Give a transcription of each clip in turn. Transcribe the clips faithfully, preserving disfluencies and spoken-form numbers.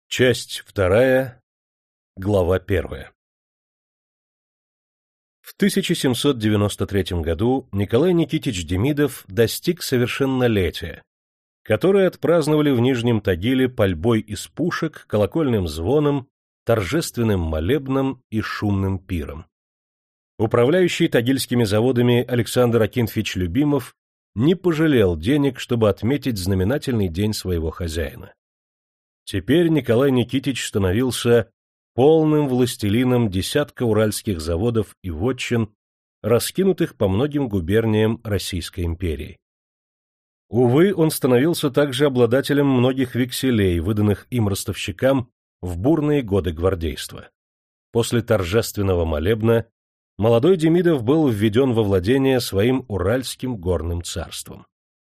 Часть вторая, глава первая. В тысяча семьсот девяносто третьем году Николай Никитич Демидов достиг совершеннолетия, которое отпраздновали в Нижнем Тагиле пальбой из пушек, колокольным звоном, торжественным молебном и шумным пиром. Управляющий тагильскими заводами Александр Акинфич Любимов не пожалел денег, чтобы отметить знаменательный день своего хозяина. Теперь Николай Никитич становился полным властелином десятка уральских заводов и вотчин, раскинутых по многим губерниям Российской империи. Увы, он становился также обладателем многих векселей, выданных им ростовщикам в бурные годы гвардейства. После торжественного молебна молодой Демидов был введен во владение своим Уральским горным царством.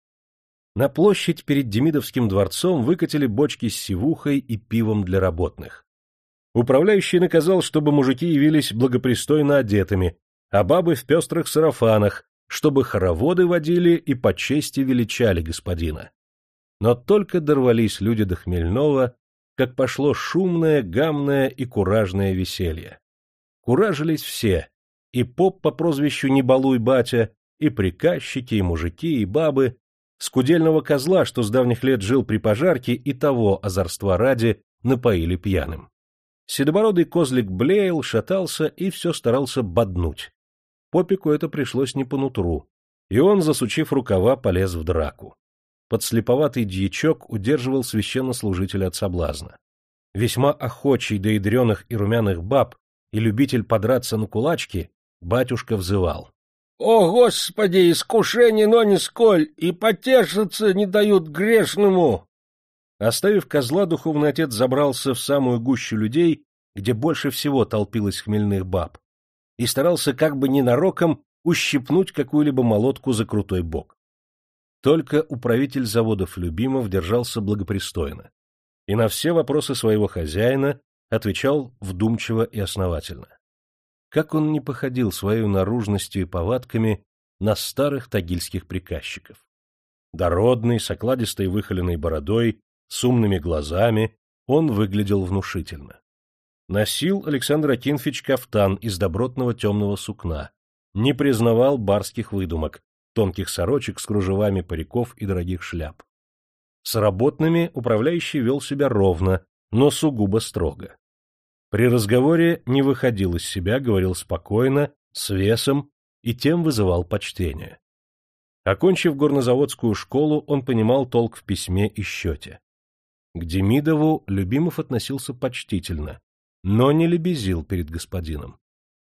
На площадь перед Демидовским дворцом выкатили бочки с сивухой и пивом для работных. Управляющий наказал, чтобы мужики явились благопристойно одетыми, а бабы в пестрых сарафанах, чтобы хороводы водили и по чести величали господина. Но только дорвались люди до хмельного, как пошло шумное, гамное и куражное веселье. Куражились все, и поп по прозвищу «Не балуй, батя», и приказчики, и мужики, и бабы. Скудельного козла, что с давних лет жил при пожарке, и того озорства ради напоили пьяным. Седобородый козлик блеял, шатался и все старался боднуть. Попику это пришлось не по нутру, и он, засучив рукава, полез в драку. Подслеповатый дьячок удерживал священнослужителя от соблазна. Весьма охочий до ядреных и румяных баб и любитель подраться на кулачки, батюшка взывал: «О, Господи, искушение, но нисколь, и потешиться не дают грешному!» Оставив козла, духовный отец забрался в самую гущу людей, где больше всего толпилось хмельных баб, и старался как бы ненароком ущипнуть какую-либо молотку за крутой бок. Только управитель заводов Любимов держался благопристойно, и на все вопросы своего хозяина отвечал вдумчиво и основательно. Как он не походил своей наружностью и повадками на старых тагильских приказчиков. Дородный, с окладистой выхоленной бородой, с умными глазами, он выглядел внушительно. Носил Александр Акинфич кафтан из добротного темного сукна, не признавал барских выдумок, тонких сорочек с кружевами париков и дорогих шляп. С работными управляющий вел себя ровно, но сугубо строго. При разговоре не выходил из себя, говорил спокойно, с весом, и тем вызывал почтение. Окончив горнозаводскую школу, он понимал толк в письме и счете. К Демидову Любимов относился почтительно, но не лебезил перед господином.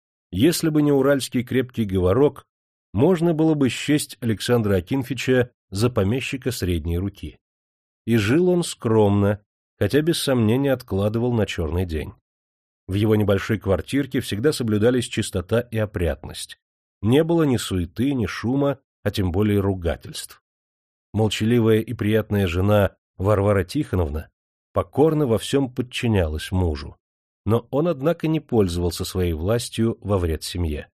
Если бы не уральский крепкий говорок, можно было бы счесть Александра Акинфича за помещика средней руки. И жил он скромно, хотя без сомнения откладывал на черный день. В его небольшой квартирке всегда соблюдались чистота и опрятность. Не было ни суеты, ни шума, а тем более ругательств. Молчаливая и приятная жена Варвара Тихоновна покорно во всем подчинялась мужу, но он, однако, не пользовался своей властью во вред семье.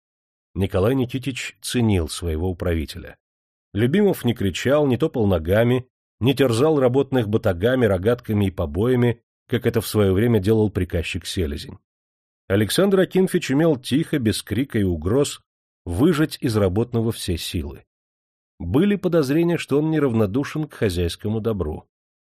Николай Никитич ценил своего управителя. Любимов не кричал, не топал ногами, не терзал работных батагами, рогатками и побоями, как это в свое время делал приказчик Селезень. Александр Акинфич умел тихо, без крика и угроз, выжать из работного все силы. Были подозрения, что он неравнодушен к хозяйскому добру.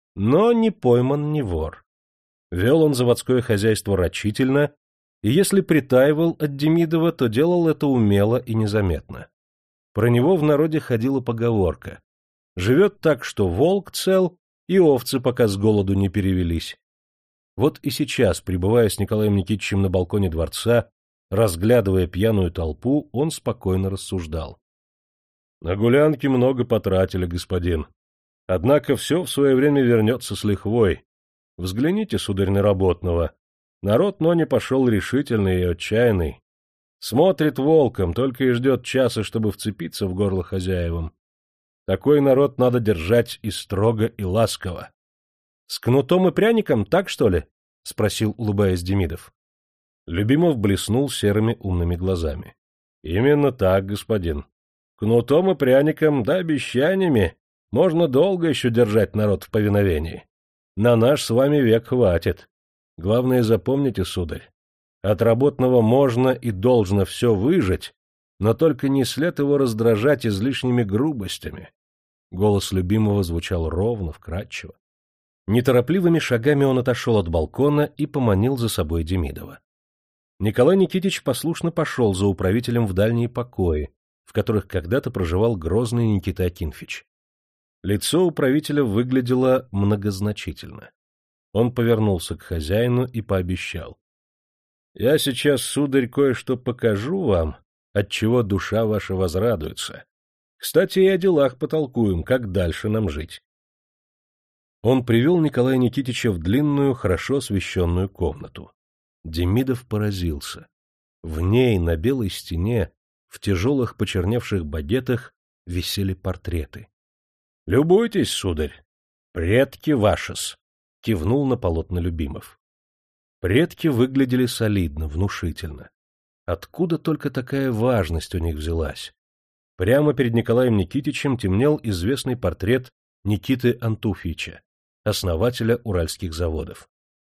Но не пойман, не вор. Вел он заводское хозяйство рачительно, и если притаивал от Демидова, то делал это умело и незаметно. Про него в народе ходила поговорка: живет так, что волк цел, и овцы пока с голоду не перевелись. Вот и сейчас, пребывая с Николаем Никитичем на балконе дворца, разглядывая пьяную толпу, он спокойно рассуждал. — На гулянке много потратили, господин. Однако все в свое время вернется с лихвой. Взгляните, сударь, на работного. Народ, но не пошел решительный и отчаянный. Смотрит волком, только и ждет часа, чтобы вцепиться в горло хозяевам. Такой народ надо держать и строго, и ласково. — С кнутом и пряником, так что ли? — спросил, улыбаясь, Демидов. Любимов блеснул серыми умными глазами. — Именно так, господин. Кнутом и пряником, да обещаниями можно долго еще держать народ в повиновении. на наш с вами век хватит. Главное, запомните, сударь, от работного можно и должно все выжать, но только не след его раздражать излишними грубостями. Голос любимого звучал ровно, вкрадчиво. Неторопливыми шагами он отошел от балкона и поманил за собой Демидова. Николай Никитич послушно пошел за управителем в дальние покои, в которых когда-то проживал грозный Никита Акинфич. Лицо управителя выглядело многозначительно. Он повернулся к хозяину и пообещал: — Я сейчас, сударь, кое-что покажу вам, отчего душа ваша возрадуется. Кстати, и о делах потолкуем, как дальше нам жить. Он привел Николая Никитича в длинную, хорошо освещенную комнату. Демидов поразился. В ней, на белой стене, в тяжелых почерневших багетах, висели портреты. — Любуйтесь, сударь, предки ваши-с, — кивнул на полотна Любимов. Предки выглядели солидно, внушительно. Откуда только такая важность у них взялась? Прямо перед Николаем Никитичем темнел известный портрет Никиты Антуфьича, основателя Уральских заводов.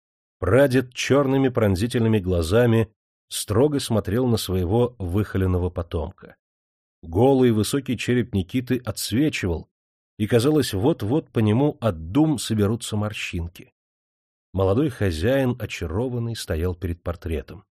Прадед черными пронзительными глазами строго смотрел на своего выхоленного потомка. Голый высокий череп Никиты отсвечивал, и, казалось, вот-вот по нему от дум соберутся морщинки. Молодой хозяин, очарованный, стоял перед портретом.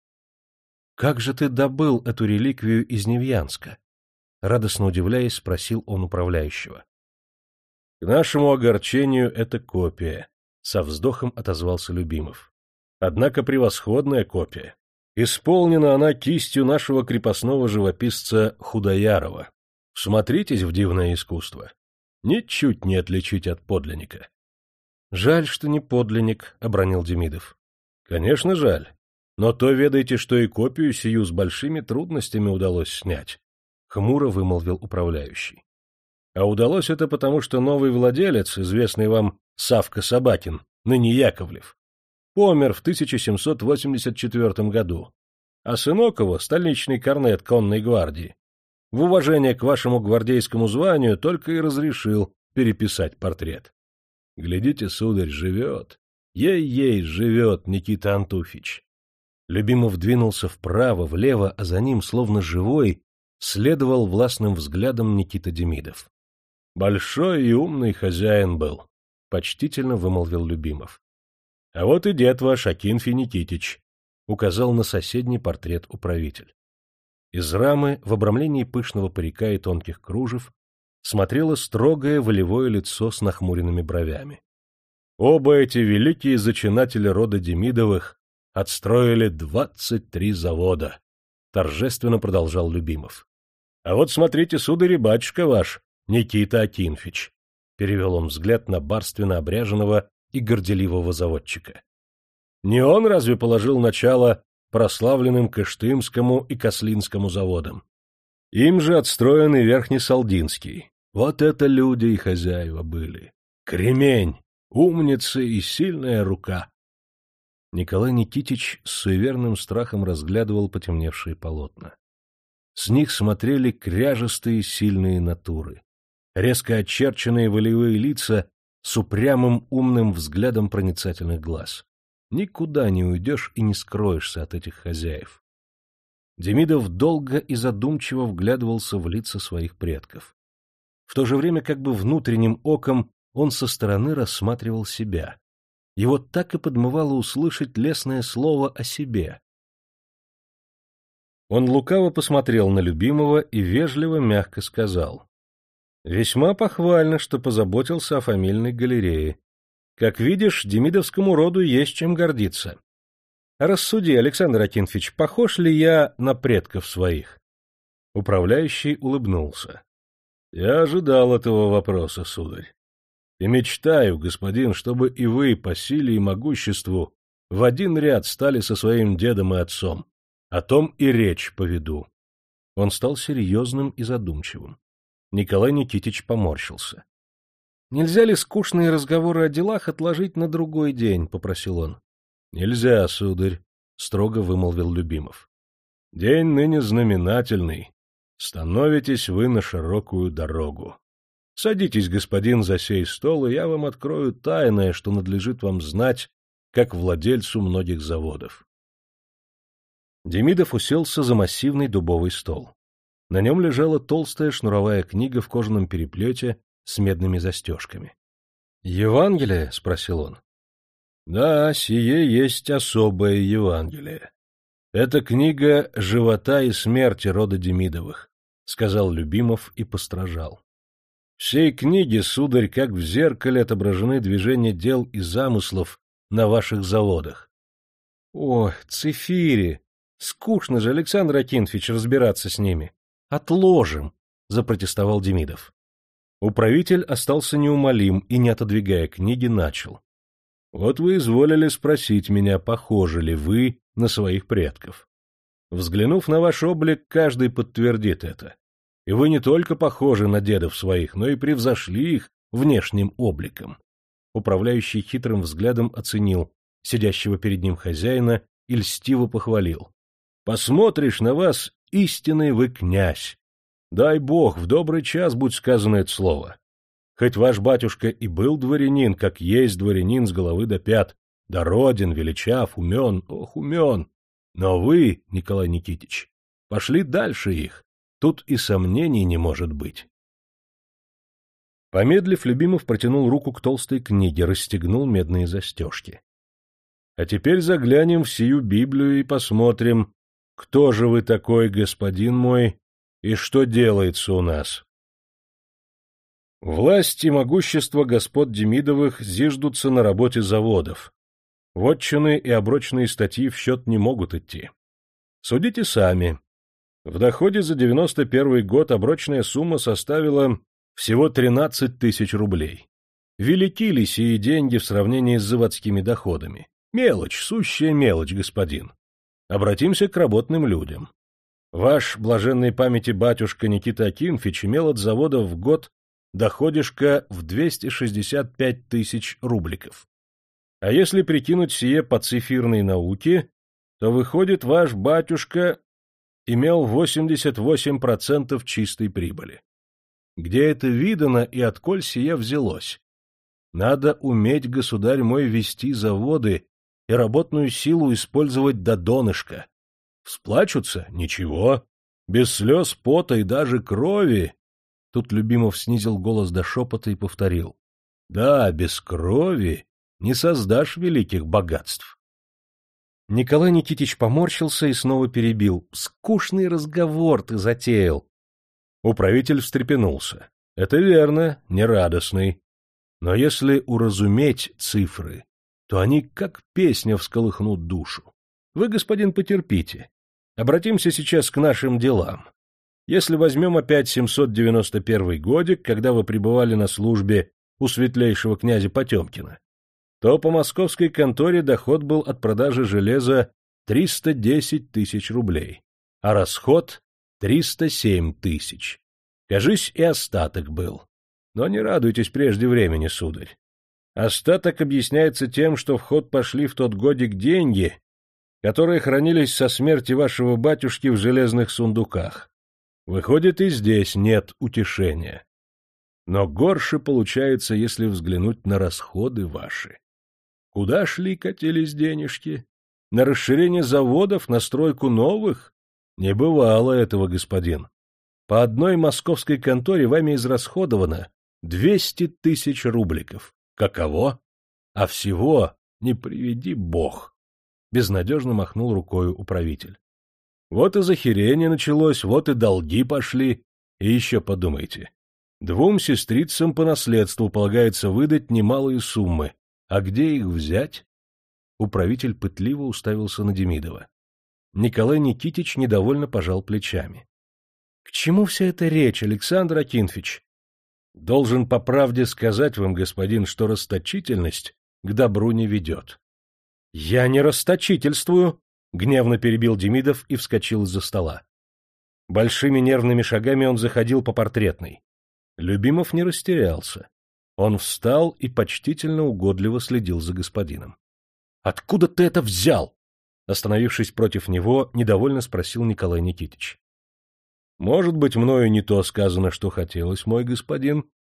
— Как же ты добыл эту реликвию из Невьянска? — радостно удивляясь, спросил он управляющего. — К нашему огорчению это копия, — со вздохом отозвался Любимов. — Однако превосходная копия. Исполнена она кистью нашего крепостного живописца Худоярова. Смотритесь в дивное искусство. Ничуть не отличить от подлинника. — Жаль, что не подлинник, — обронил Демидов. — Конечно, жаль. Но то ведайте, что и копию сию с большими трудностями удалось снять, — хмуро вымолвил управляющий. А удалось это потому, что новый владелец, известный вам Савка Собакин, ныне Яковлев, помер в тысяча семьсот восемьдесят четвёртом году, а сынок его, столичный корнет конной гвардии, в уважение к вашему гвардейскому званию только и разрешил переписать портрет. Глядите, сударь, живет. Ей-ей, живет Никита Антуфьич. Любимов двинулся вправо, влево, а за ним, словно живой, следовал властным взглядом Никита Демидов. Большой и умный хозяин был, — почтительно вымолвил Любимов. — А вот и дед ваш, Акинфий Никитич, — указал на соседний портрет управитель. Из рамы, в обрамлении пышного парика и тонких кружев, смотрело строгое волевое лицо с нахмуренными бровями. Оба эти великие зачинатели рода Демидовых отстроили двадцать три завода, — торжественно продолжал Любимов. — А вот смотрите, сударь, и батюшка ваш, Никита Акинфич, — перевел он взгляд на барственно обряженного и горделивого заводчика. Не он разве положил начало прославленным Кыштымскому и Кослинскому заводам? Им же отстроен и Верхнесалдинский. Вот это люди и хозяева были. Кремень, умница и сильная рука. Николай Никитич с суеверным страхом разглядывал потемневшие полотна. С них смотрели кряжестые сильные натуры, резко очерченные волевые лица с упрямым умным взглядом проницательных глаз. Никуда не уйдешь и не скроешься от этих хозяев. Демидов долго и задумчиво вглядывался в лица своих предков. В то же время как бы внутренним оком он со стороны рассматривал себя. Его так и подмывало услышать лестное слово о себе. Он лукаво посмотрел на Любимого и вежливо, мягко сказал: — Весьма похвально, что позаботился о фамильной галерее. Как видишь, демидовскому роду есть чем гордиться. Рассуди, Александр Акинфич, похож ли я на предков своих? Управляющий улыбнулся. — Я ожидал этого вопроса, сударь. И мечтаю, господин, чтобы и вы по силе и могуществу в один ряд стали со своим дедом и отцом. О том и речь поведу. Он стал серьезным и задумчивым. Николай Никитич поморщился. — Нельзя ли скучные разговоры о делах отложить на другой день? — попросил он. — Нельзя, сударь, — строго вымолвил Любимов. — День ныне знаменательный. Становитесь вы на широкую дорогу. Садитесь, господин, за сей стол, и я вам открою тайное, что надлежит вам знать, как владельцу многих заводов. Демидов уселся за массивный дубовый стол. На нем лежала толстая шнуровая книга в кожаном переплете с медными застежками. — Евангелие? — спросил он. — Да, сие есть особое Евангелие. Это книга «Живота и смерти» рода Демидовых, — сказал Любимов и постражал. В сей книге, сударь, как в зеркале отображены движения дел и замыслов на ваших заводах. — О, цифири! Скучно же, Александр Акинфич, разбираться с ними. Отложим, — запротестовал Демидов. Управитель остался неумолим и, не отодвигая книги, начал. — Вот вы изволили спросить меня, похожи ли вы на своих предков. Взглянув на ваш облик, каждый подтвердит это. И вы не только похожи на дедов своих, но и превзошли их внешним обликом. Управляющий хитрым взглядом оценил сидящего перед ним хозяина и льстиво похвалил. — Посмотришь на вас, истинный вы князь. Дай бог, в добрый час будь сказано это слово. Хоть ваш батюшка и был дворянин, как есть дворянин с головы до пят, дороден, величав, умен, ох, умен, но вы, Николай Никитич, пошли дальше их. Тут и сомнений не может быть. Помедлив, Любимов протянул руку к толстой книге, расстегнул медные застежки. — А теперь заглянем в сию Библию и посмотрим, кто же вы такой, господин мой, и что делается у нас. Власть и могущество господ Демидовых зиждутся на работе заводов. Вотчины и оброчные статьи в счет не могут идти. Судите сами. В доходе за девяносто первый год оброчная сумма составила всего тринадцать тысяч рублей. Велики ли сии деньги в сравнении с заводскими доходами? Мелочь, сущая мелочь, господин. Обратимся к работным людям. Ваш блаженной памяти батюшка Никита Акинфич имел от завода в год доходишко в двести шестьдесят пять тысяч рубликов. А если прикинуть сие по цифирной науке, то выходит, ваш батюшка имел восемьдесят восемь процентов чистой прибыли. Где это видано и отколь сие взялось? Надо уметь, государь мой, вести заводы и работную силу использовать до донышка. Всплачутся? Ничего. Без слез, пота и даже крови. Тут Любимов снизил голос до шепота и повторил. Да, без крови не создашь великих богатств. Николай Никитич поморщился и снова перебил. — Скучный разговор ты затеял. Управитель встрепенулся. — Это верно, нерадостный. Но если уразуметь цифры, то они как песня всколыхнут душу. Вы, господин, потерпите. Обратимся сейчас к нашим делам. Если возьмем опять семьсот девяносто первый годик, когда вы пребывали на службе у светлейшего князя Потемкина, то по московской конторе доход был от продажи железа триста десять тысяч рублей, а расход — триста семь тысяч. Кажись, и остаток был. Но не радуйтесь прежде времени, сударь. Остаток объясняется тем, что в ход пошли в тот годик деньги, которые хранились со смерти вашего батюшки в железных сундуках. Выходит, и здесь нет утешения. Но горше получается, если взглянуть на расходы ваши. Куда шли катились денежки? На расширение заводов, на стройку новых? Не бывало этого, господин. По одной московской конторе вами израсходовано двести тысяч рубликов. Каково? А всего не приведи бог. Безнадежно махнул рукою управитель. Вот и захерение началось, вот и долги пошли. И еще подумайте. Двум сестрицам по наследству полагается выдать немалые суммы. А где их взять? Управитель пытливо уставился на Демидова. Николай Никитич недовольно пожал плечами. — К чему вся эта речь, Александр Акинфич? — Должен по правде сказать вам, господин, что расточительность к добру не ведет. — Я не расточительствую! — гневно перебил Демидов и вскочил из-за стола. Большими нервными шагами он заходил по портретной. Любимов не растерялся. Он встал и почтительно угодливо следил за господином. — Откуда ты это взял? Остановившись против него, недовольно спросил Николай Никитич. — Может быть, мною не то сказано, что хотелось, мой господин,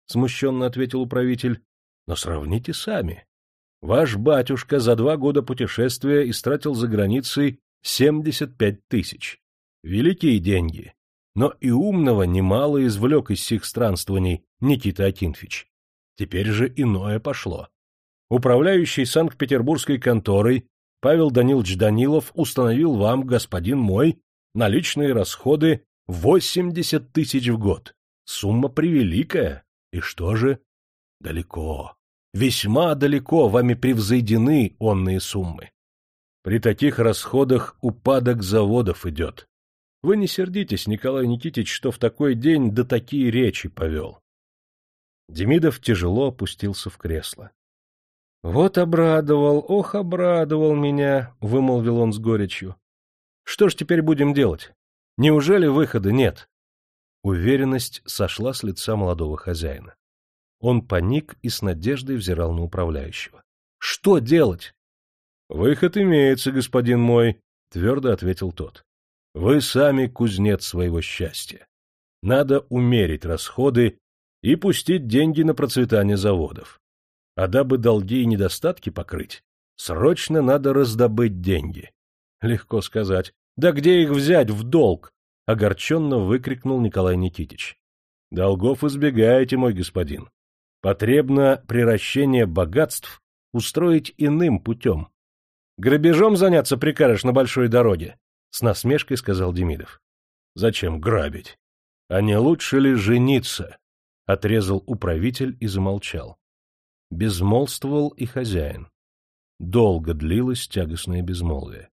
— смущенно ответил управитель. — Но сравните сами. Ваш батюшка за два года путешествия истратил за границей семьдесят пять тысяч. Великие деньги. Но и умного немало извлек из сих странствований Никита Акинфич. Теперь же иное пошло. Управляющий Санкт-Петербургской конторой Павел Данилович Данилов установил вам, господин мой, наличные расходы восемьдесят тысяч в год. Сумма превеликая. И что же? Далеко, весьма далеко вами превзойдены онные суммы. При таких расходах упадок заводов идет. Вы не сердитесь, Николай Никитич, что в такой день да такие речи повел. Демидов тяжело опустился в кресло. — Вот обрадовал, ох, обрадовал меня, — вымолвил он с горечью. — Что ж теперь будем делать? Неужели выхода нет? Уверенность сошла с лица молодого хозяина. Он паник и с надеждой взирал на управляющего. — Что делать? — Выход имеется, господин мой, — твердо ответил тот. — Вы сами кузнец своего счастья. Надо умерить расходы и пустить деньги на процветание заводов. А дабы долги и недостатки покрыть, срочно надо раздобыть деньги. Легко сказать. Да где их взять в долг? — огорченно выкрикнул Николай Никитич. — Долгов избегаете, мой господин. Потребно приращение богатств устроить иным путем. — Грабежом заняться прикажешь на большой дороге? — с насмешкой сказал Демидов. — Зачем грабить? А не лучше ли жениться? — отрезал управитель и замолчал. Безмолвствовал и хозяин. Долго длилось тягостное безмолвие.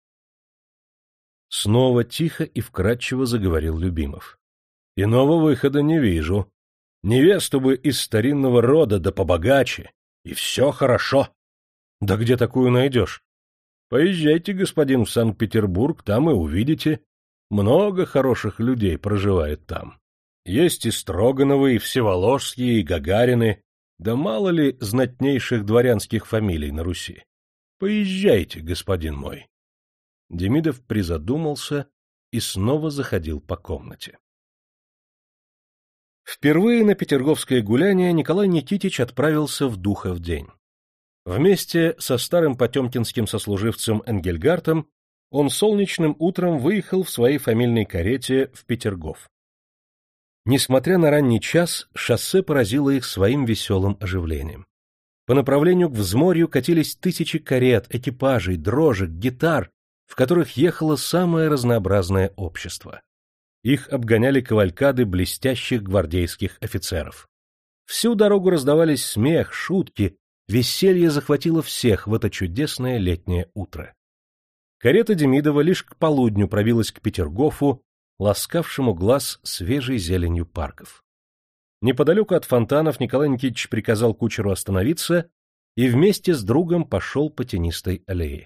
Снова тихо и вкратчиво заговорил Любимов. — Иного выхода не вижу. Невесту бы из старинного рода, да побогаче, и все хорошо. — Да где такую найдешь? — Поезжайте, господин, в Санкт-Петербург, там и увидите. Много хороших людей проживает там. Есть и Строгановы, и Всеволожские, и Гагарины, да мало ли знатнейших дворянских фамилий на Руси. Поезжайте, господин мой. Демидов призадумался и снова заходил по комнате. Впервые на петерговское гуляние Николай Никитич отправился в Духов день. Вместе со старым потемкинским сослуживцем Энгельгартом он солнечным утром выехал в своей фамильной карете в Петергоф. Несмотря на ранний час, шоссе поразило их своим веселым оживлением. По направлению к взморью катились тысячи карет, экипажей, дрожек, гитар, в которых ехало самое разнообразное общество. Их обгоняли кавалькады блестящих гвардейских офицеров. Всю дорогу раздавались смех, шутки, веселье захватило всех в это чудесное летнее утро. Карета Демидова лишь к полудню пробилась к Петергофу, ласкавшему глаз свежей зеленью парков. Неподалеку от фонтанов Николай Никитич приказал кучеру остановиться и вместе с другом пошел по тенистой аллее.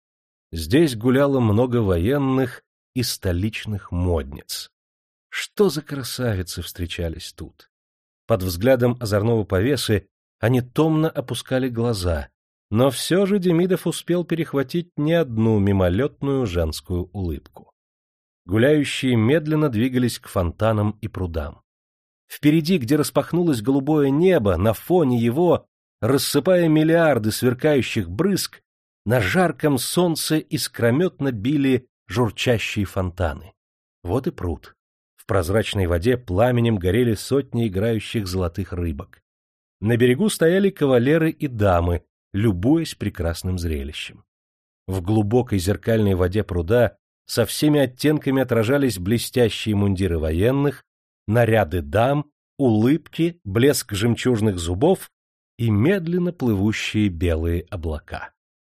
Здесь гуляло много военных и столичных модниц. Что за красавицы встречались тут! Под взглядом озорного повесы они томно опускали глаза, но все же Демидов успел перехватить не одну мимолетную женскую улыбку. Гуляющие медленно двигались к фонтанам и прудам. Впереди, где распахнулось голубое небо, на фоне его, рассыпая миллиарды сверкающих брызг, на жарком солнце искрометно били журчащие фонтаны. Вот и пруд. В прозрачной воде пламенем горели сотни играющих золотых рыбок. На берегу стояли кавалеры и дамы, любуясь прекрасным зрелищем. В глубокой зеркальной воде пруда со всеми оттенками отражались блестящие мундиры военных, наряды дам, улыбки, блеск жемчужных зубов и медленно плывущие белые облака.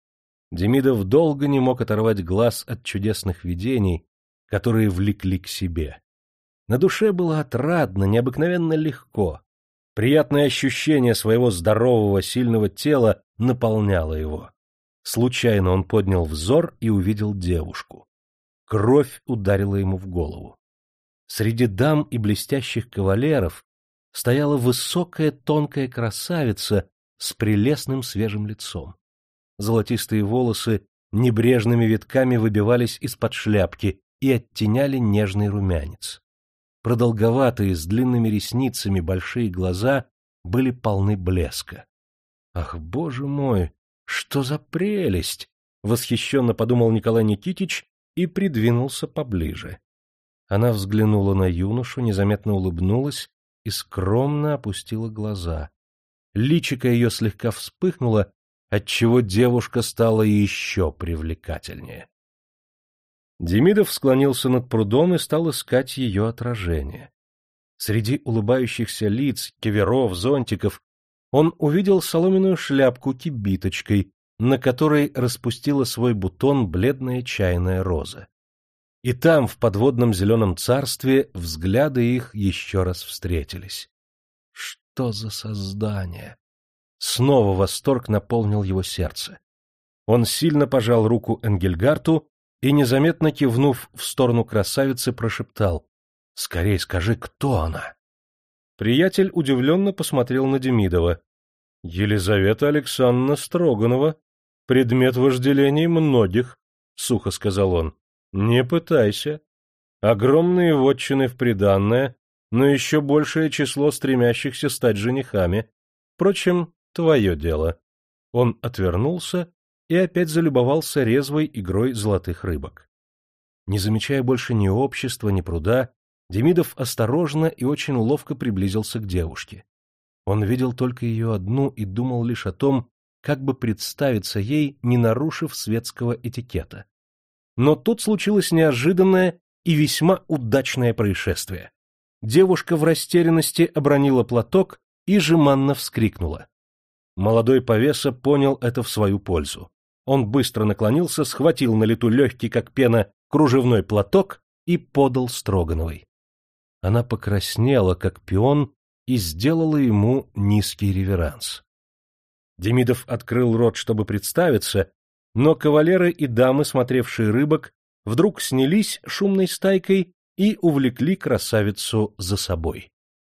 Демидов долго не мог оторвать глаз от чудесных видений, которые влекли к себе. На душе было отрадно, необыкновенно легко. Приятное ощущение своего здорового, сильного тела наполняло его. Случайно он поднял взор и увидел девушку. Кровь ударила ему в голову. Среди дам и блестящих кавалеров стояла высокая тонкая красавица с прелестным свежим лицом. Золотистые волосы небрежными витками выбивались из-под шляпки и оттеняли нежный румянец. продолговатые, с длинными ресницами большие глаза были полны блеска. «Ах, боже мой, что за прелесть!» — восхищенно подумал Николай Никитич и придвинулся поближе. Она взглянула на юношу, незаметно улыбнулась и скромно опустила глаза. Личико ее слегка вспыхнуло, отчего девушка стала еще привлекательнее. Демидов склонился над прудом и стал искать ее отражение. Среди улыбающихся лиц, киверов, зонтиков он увидел соломенную шляпку кибиточкой, на которой распустила свой бутон бледная чайная роза. И там, в подводном зеленом царстве, взгляды их еще раз встретились. Что за создание! Снова восторг наполнил его сердце. Он сильно пожал руку Энгельгарту и, незаметно кивнув в сторону красавицы, прошептал: — Скорей скажи, кто она? Приятель удивленно посмотрел на Демидова. — Елизавета Александровна Строганова, предмет вожделений многих, — сухо сказал он. — Не пытайся. Огромные вотчины в приданное, но еще большее число стремящихся стать женихами. Впрочем, твое дело. Он отвернулся и опять залюбовался резвой игрой золотых рыбок. Не замечая больше ни общества, ни пруда, Демидов осторожно и очень ловко приблизился к девушке. Он видел только ее одну и думал лишь о том, как бы представиться ей, не нарушив светского этикета. Но тут случилось неожиданное и весьма удачное происшествие. Девушка в растерянности обронила платок и жеманно вскрикнула. Молодой повеса понял это в свою пользу. Он быстро наклонился, схватил на лету легкий, как пена, кружевной платок и подал Строгановой. Она покраснела, как пион, и сделала ему низкий реверанс. Демидов открыл рот, чтобы представиться, но кавалеры и дамы, смотревшие рыбок, вдруг снялись шумной стайкой и увлекли красавицу за собой.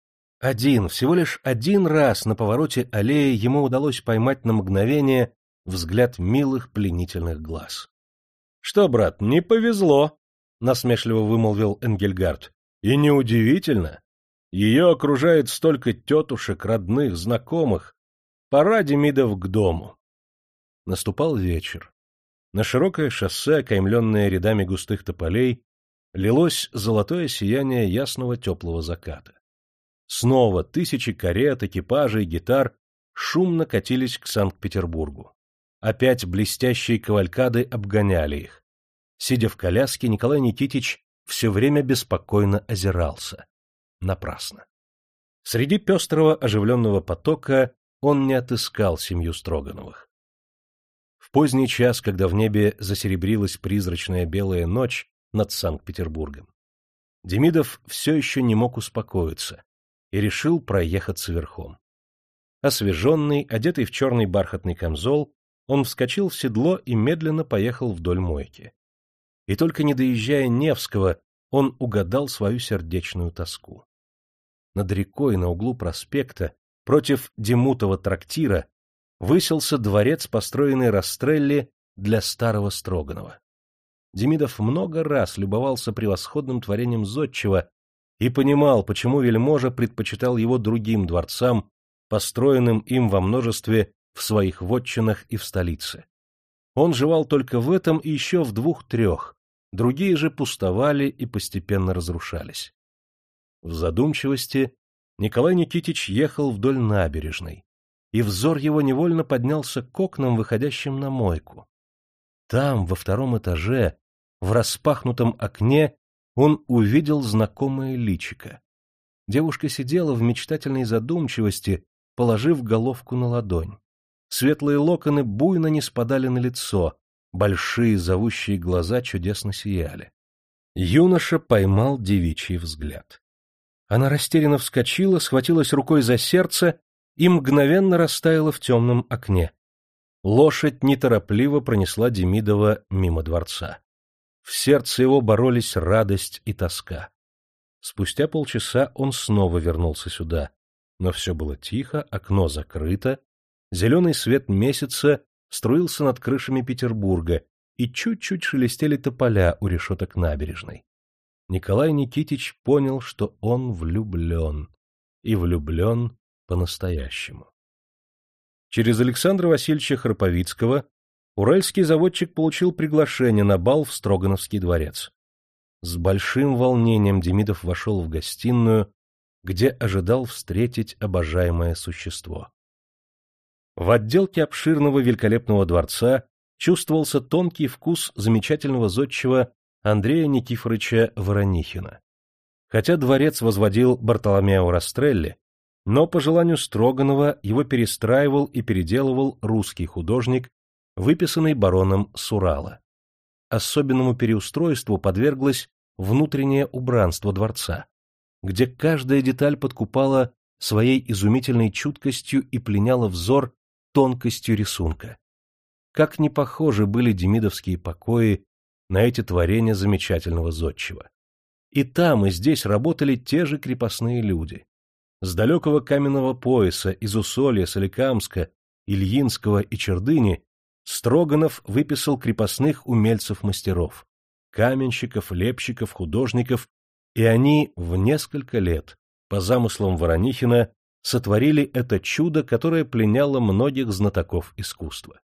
Один, всего лишь один раз на повороте аллеи ему удалось поймать на мгновение взгляд милых пленительных глаз. — Что, брат, не повезло? — насмешливо вымолвил Энгельгарт. — И неудивительно. Ее окружает столько тетушек, родных, знакомых. Пора, Демидов, к дому. Наступал вечер. На широкое шоссе, окаймленное рядами густых тополей, лилось золотое сияние ясного теплого заката. Снова тысячи карет, экипажей, гитар шумно катились к Санкт-Петербургу. Опять блестящие кавалькады обгоняли их. Сидя в коляске, Николай Никитич все время беспокойно озирался. Напрасно. Среди пестрого оживленного потока он не отыскал семью Строгановых. В поздний час, когда в небе засеребрилась призрачная белая ночь над Санкт-Петербургом, Демидов все еще не мог успокоиться и решил проехаться верхом. Освеженный, одетый в черный бархатный камзол, он вскочил в седло и медленно поехал вдоль мойки. И только не доезжая Невского, он угадал свою сердечную тоску. Над рекой на углу проспекта, против Демутова трактира, высился дворец, построенный Растрелли для старого Строганова. Демидов много раз любовался превосходным творением зодчего и понимал, почему вельможа предпочитал его другим дворцам, построенным им во множестве в своих вотчинах и в столице. Он живал только в этом и еще в двух-трех, другие же пустовали и постепенно разрушались. В задумчивости Николай Никитич ехал вдоль набережной, и взор его невольно поднялся к окнам, выходящим на мойку. Там, во втором этаже, в распахнутом окне, он увидел знакомое личико. Девушка сидела в мечтательной задумчивости, положив головку на ладонь. Светлые локоны буйно не спадали на лицо, большие зовущие глаза чудесно сияли. Юноша поймал девичий взгляд. Она растерянно вскочила, схватилась рукой за сердце и мгновенно растаяла в темном окне. Лошадь неторопливо пронесла Демидова мимо дворца. В сердце его боролись радость и тоска. Спустя полчаса он снова вернулся сюда, но все было тихо, окно закрыто, зеленый свет месяца струился над крышами Петербурга, и чуть-чуть шелестели тополя у решеток набережной. Николай Никитич понял, что он влюблен, и влюблен по-настоящему. Через Александра Васильевича Храповицкого уральский заводчик получил приглашение на бал в Строгановский дворец. С большим волнением Демидов вошел в гостиную, где ожидал встретить обожаемое существо. В отделке обширного великолепного дворца чувствовался тонкий вкус замечательного зодчего Андрея Никифоровича Воронихина. Хотя дворец возводил Бартоломео Растрелли, но по желанию Строганова его перестраивал и переделывал русский художник, выписанный бароном с Урала. Особенному переустройству подверглось внутреннее убранство дворца, где каждая деталь подкупала своей изумительной чуткостью и пленяла взор тонкостью рисунка. Как не похожи были демидовские покои на эти творения замечательного зодчего. И там, и здесь работали те же крепостные люди. С далекого каменного пояса, из Усолья, Соликамска, Ильинского и Чердыни Строганов выписал крепостных умельцев-мастеров, каменщиков, лепщиков, художников, и они в несколько лет, по замыслам Воронихина, сотворили это чудо, которое пленяло многих знатоков искусства.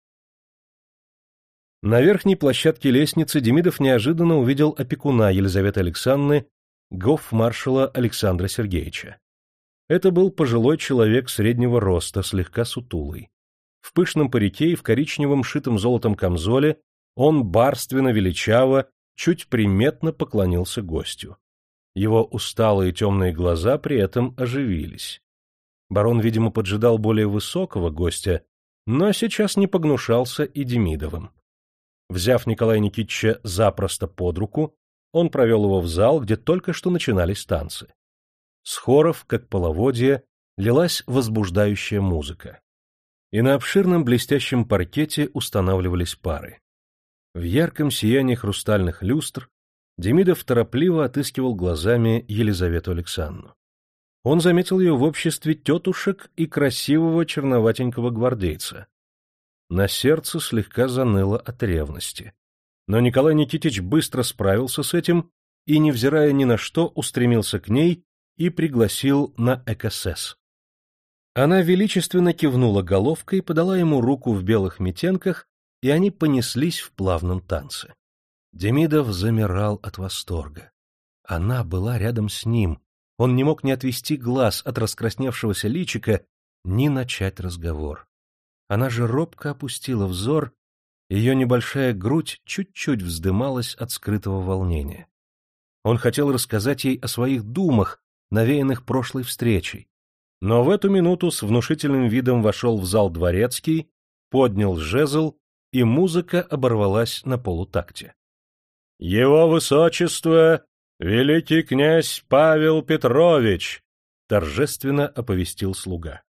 На верхней площадке лестницы Демидов неожиданно увидел опекуна Елизаветы Александры, гофмаршала Александра Сергеевича. Это был пожилой человек среднего роста, слегка сутулый. В пышном парике и в коричневом шитом золотом камзоле он барственно-величаво, чуть приметно поклонился гостю. Его усталые темные глаза при этом оживились. Барон, видимо, поджидал более высокого гостя, но сейчас не погнушался и Демидовым. Взяв Николая Никитича запросто под руку, он провел его в зал, где только что начинались танцы. С хоров, как половодье, лилась возбуждающая музыка. И на обширном блестящем паркете устанавливались пары. В ярком сиянии хрустальных люстр Демидов торопливо отыскивал глазами Елизавету Александру. Он заметил ее в обществе тетушек и красивого черноватенького гвардейца. На сердце слегка заныло от ревности. Но Николай Никитич быстро справился с этим и, невзирая ни на что, устремился к ней и пригласил на экосес. Она величественно кивнула головкой, подала ему руку в белых метенках, и они понеслись в плавном танце. Демидов замирал от восторга. Она была рядом с ним. Он не мог ни отвести глаз от раскрасневшегося личика, ни начать разговор. Она же робко опустила взор, ее небольшая грудь чуть-чуть вздымалась от скрытого волнения. Он хотел рассказать ей о своих думах, навеянных прошлой встречей. Но в эту минуту с внушительным видом вошел в зал дворецкий, поднял жезл, и музыка оборвалась на полутакте. — Его высочество, великий князь Павел Петрович! — торжественно оповестил слуга.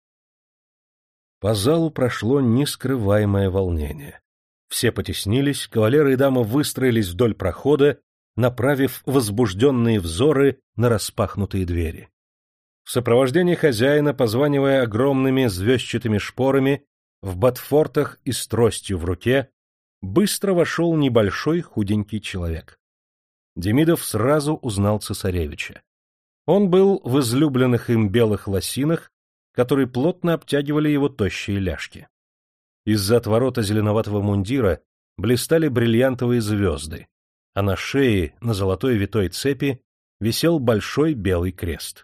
По залу прошло нескрываемое волнение. Все потеснились, кавалеры и дамы выстроились вдоль прохода, направив возбужденные взоры на распахнутые двери. В сопровождении хозяина, позванивая огромными звездчатыми шпорами, в ботфортах и с тростью в руке, быстро вошел небольшой худенький человек. Демидов сразу узнал цесаревича. Он был в излюбленных им белых лосинах, которые плотно обтягивали его тощие ляжки. Из-за отворота зеленоватого мундира блистали бриллиантовые звезды, а на шее, на золотой витой цепи, висел большой белый крест.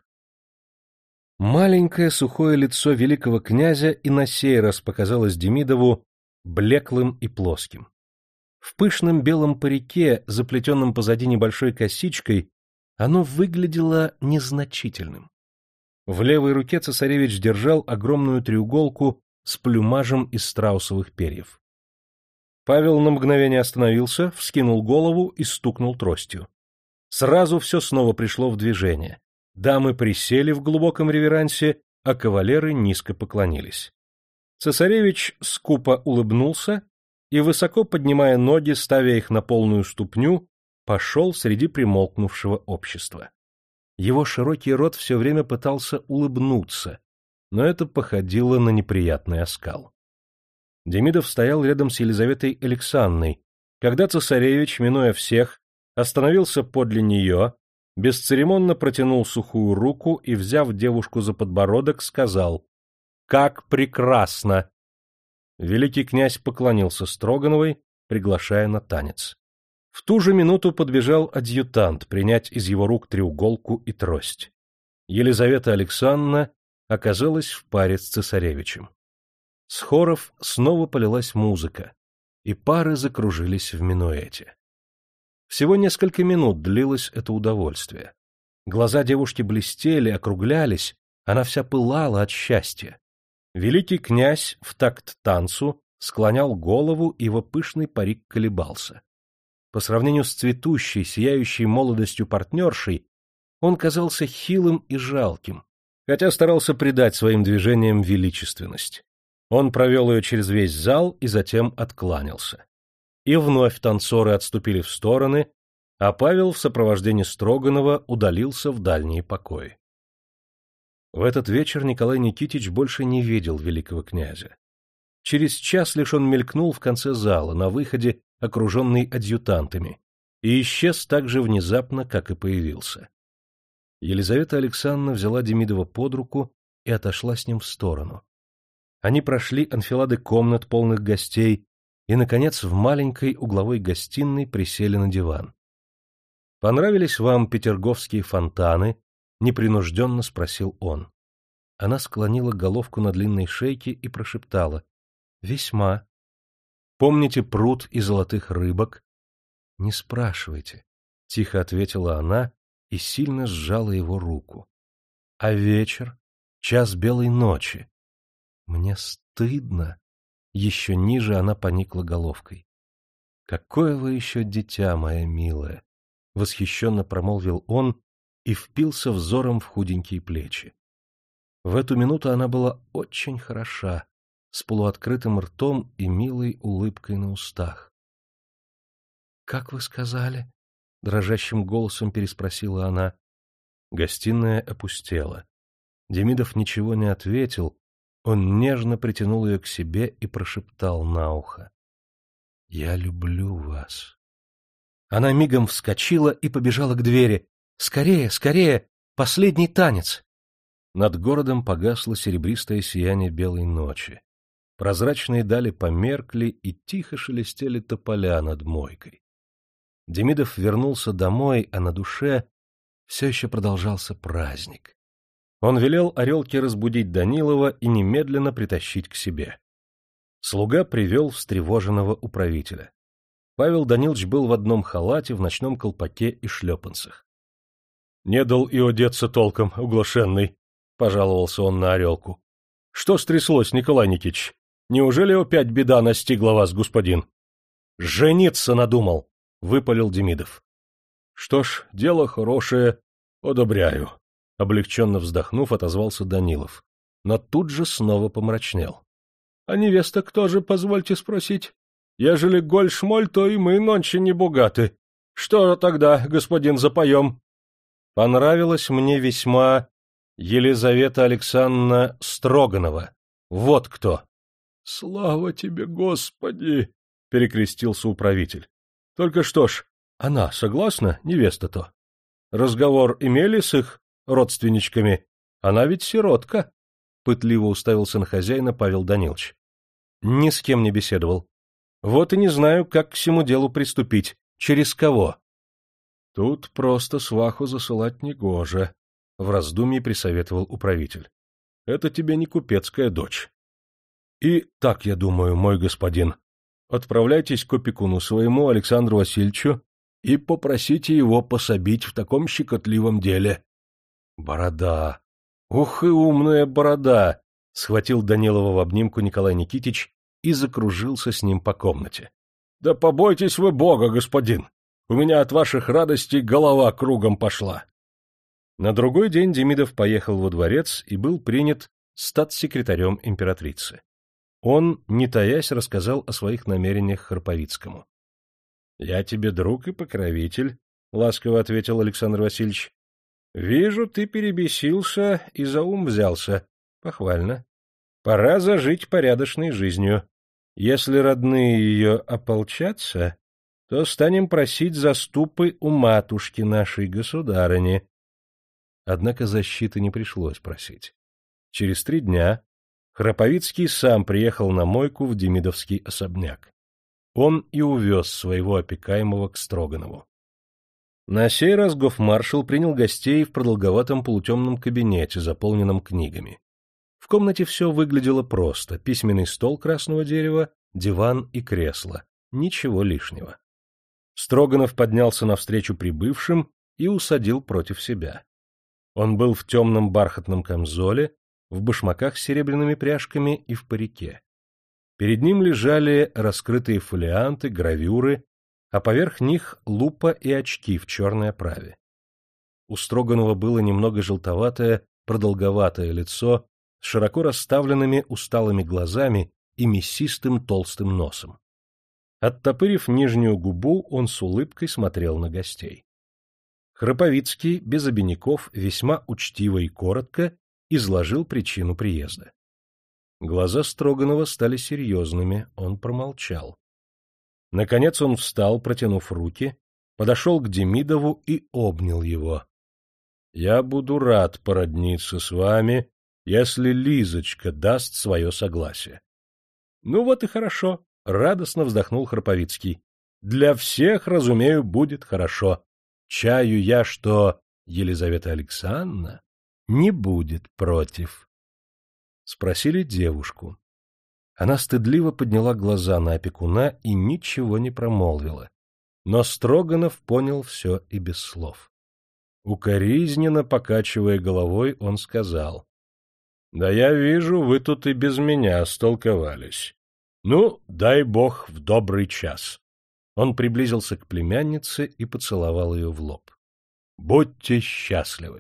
Маленькое сухое лицо великого князя и на сей раз показалось Демидову блеклым и плоским. В пышном белом парике, заплетенном позади небольшой косичкой, оно выглядело незначительным. В левой руке цесаревич держал огромную треуголку с плюмажем из страусовых перьев. Павел на мгновение остановился, вскинул голову и стукнул тростью. Сразу все снова пришло в движение. Дамы присели в глубоком реверансе, а кавалеры низко поклонились. Цесаревич скупо улыбнулся и, высоко поднимая ноги, ставя их на полную ступню, пошел среди примолкнувшего общества. Его широкий рот все время пытался улыбнуться, но это походило на неприятный оскал. Демидов стоял рядом с Елизаветой Александрой, когда цесаревич, минуя всех, остановился подле нее, бесцеремонно протянул сухую руку и, взяв девушку за подбородок, сказал: «Как прекрасно!» Великий князь поклонился Строгановой, приглашая на танец. В ту же минуту подбежал адъютант принять из его рук треуголку и трость. Елизавета Александровна оказалась в паре с цесаревичем. С хоров снова полилась музыка, и пары закружились в минуэте. Всего несколько минут длилось это удовольствие. Глаза девушки блестели, округлялись, она вся пылала от счастья. Великий князь в такт танцу склонял голову, и его пышный парик колебался. По сравнению с цветущей, сияющей молодостью партнершей, он казался хилым и жалким, хотя старался придать своим движениям величественность. Он провел ее через весь зал и затем откланялся. И вновь танцоры отступили в стороны, а Павел в сопровождении Строганова удалился в дальние покои. В этот вечер Николай Никитич больше не видел великого князя. Через час лишь он мелькнул в конце зала, на выходе, окруженный адъютантами, и исчез так же внезапно, как и появился. Елизавета Александровна взяла Демидова под руку и отошла с ним в сторону. Они прошли анфилады комнат, полных гостей, и, наконец, в маленькой угловой гостиной присели на диван. — Понравились вам петерговские фонтаны? — непринужденно спросил он. Она склонила головку на длинной шейке и прошептала: — Весьма. — Помните пруд и золотых рыбок? — Не спрашивайте, — тихо ответила она и сильно сжала его руку. — А вечер? Час белой ночи? Мне стыдно. Еще ниже она поникла головкой. — Какое вы еще дитя, моя милая! — восхищенно промолвил он и впился взором в худенькие плечи. В эту минуту она была очень хороша, с полуоткрытым ртом и милой улыбкой на устах. — Как вы сказали? — дрожащим голосом переспросила она. Гостиная опустела. Демидов ничего не ответил. Он нежно притянул ее к себе и прошептал на ухо: — Я люблю вас. Она мигом вскочила и побежала к двери. — Скорее, скорее! Последний танец! Над городом погасло серебристое сияние белой ночи. Прозрачные дали померкли, и тихо шелестели тополя над мойкой. Демидов вернулся домой, а на душе все еще продолжался праздник. Он велел Орелке разбудить Данилова и немедленно притащить к себе. Слуга привел встревоженного управителя. Павел Данилович был в одном халате, в ночном колпаке и шлепанцах. — Не дал и одеться толком, углашенный, — пожаловался он на Орелку. — Что стряслось, Николай Никитич? Неужели опять беда настигла вас, господин? — Жениться надумал, — выпалил Демидов. — Что ж, дело хорошее, одобряю. Облегченно вздохнув, отозвался Данилов, но тут же снова помрачнел. — А невеста кто же, позвольте спросить? Ежели голь-шмоль, то и мы нонче не богаты. Что тогда, господин, запоем? Понравилась мне весьма Елизавета Александровна Строганова. Вот кто. — Слава тебе, Господи! — перекрестился управитель. — Только что ж, она согласна, невеста-то? Разговор имели с их родственничками? Она ведь сиротка. Пытливо уставился на хозяина Павел Данилович. Ни с кем не беседовал. Вот и не знаю, как к всему делу приступить. Через кого? Тут просто сваху засылать негоже, — в раздумье присоветовал управитель. Это тебе не купецкая дочь. И так, я думаю, мой господин, отправляйтесь к опекуну своему Александру Васильевичу и попросите его пособить в таком щекотливом деле. Борода! Ух и умная борода! — схватил Данилова в обнимку Николай Никитич и закружился с ним по комнате. — Да побойтесь вы Бога, господин! У меня от ваших радостей голова кругом пошла. На другой день Демидов поехал во дворец и был принят статс-секретарем императрицы. Он, не таясь, рассказал о своих намерениях Харповицкому. — Я тебе друг и покровитель, — ласково ответил Александр Васильевич. — Вижу, ты перебесился и за ум взялся. Похвально. Пора зажить порядочной жизнью. Если родные ее ополчатся, то станем просить заступы у матушки нашей государыни. Однако защиты не пришлось просить. Через три дня Храповицкий сам приехал на мойку в демидовский особняк. Он и увез своего опекаемого к Строганову. На сей раз гофмаршал принял гостей в продолговатом полутемном кабинете, заполненном книгами. В комнате все выглядело просто: письменный стол красного дерева, диван и кресло. Ничего лишнего. Строганов поднялся навстречу прибывшим и усадил против себя. Он был в темном бархатном камзоле, в башмаках с серебряными пряжками и в парике. Перед ним лежали раскрытые фолианты, гравюры, а поверх них лупа и очки в черной оправе. У Строганова было немного желтоватое, продолговатое лицо с широко расставленными усталыми глазами и мясистым толстым носом. Оттопырив нижнюю губу, он с улыбкой смотрел на гостей. Храповицкий, без обиняков, весьма учтиво и коротко изложил причину приезда. Глаза Строганова стали серьезными, он промолчал. Наконец он встал, протянув руки, подошел к Демидову и обнял его. — Я буду рад породниться с вами, если Лизочка даст свое согласие. — Ну вот и хорошо, — радостно вздохнул Храповицкий. — Для всех, разумею, будет хорошо. Чаю я, что Елизавета Александровна не будет против. Спросили девушку. Она стыдливо подняла глаза на опекуна и ничего не промолвила. Но Строганов понял все и без слов. Укоризненно покачивая головой, он сказал: — Да я вижу, вы тут и без меня столковались. Ну, дай бог в добрый час. Он приблизился к племяннице и поцеловал ее в лоб. — Будьте счастливы.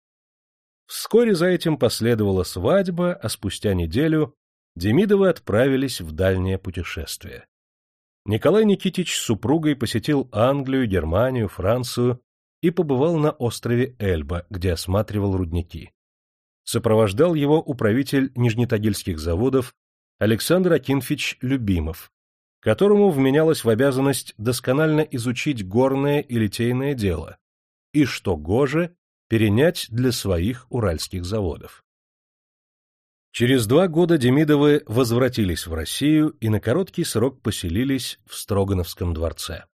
Вскоре за этим последовала свадьба, а спустя неделю Демидовы отправились в дальнее путешествие. Николай Никитич с супругой посетил Англию, Германию, Францию и побывал на острове Эльба, где осматривал рудники. Сопровождал его управитель Нижнетагильских заводов Александр Акинфич Любимов, которому вменялось в обязанность досконально изучить горное и литейное дело и, что гоже, перенять для своих уральских заводов. Через два года Демидовы возвратились в Россию и на короткий срок поселились в Строгановском дворце.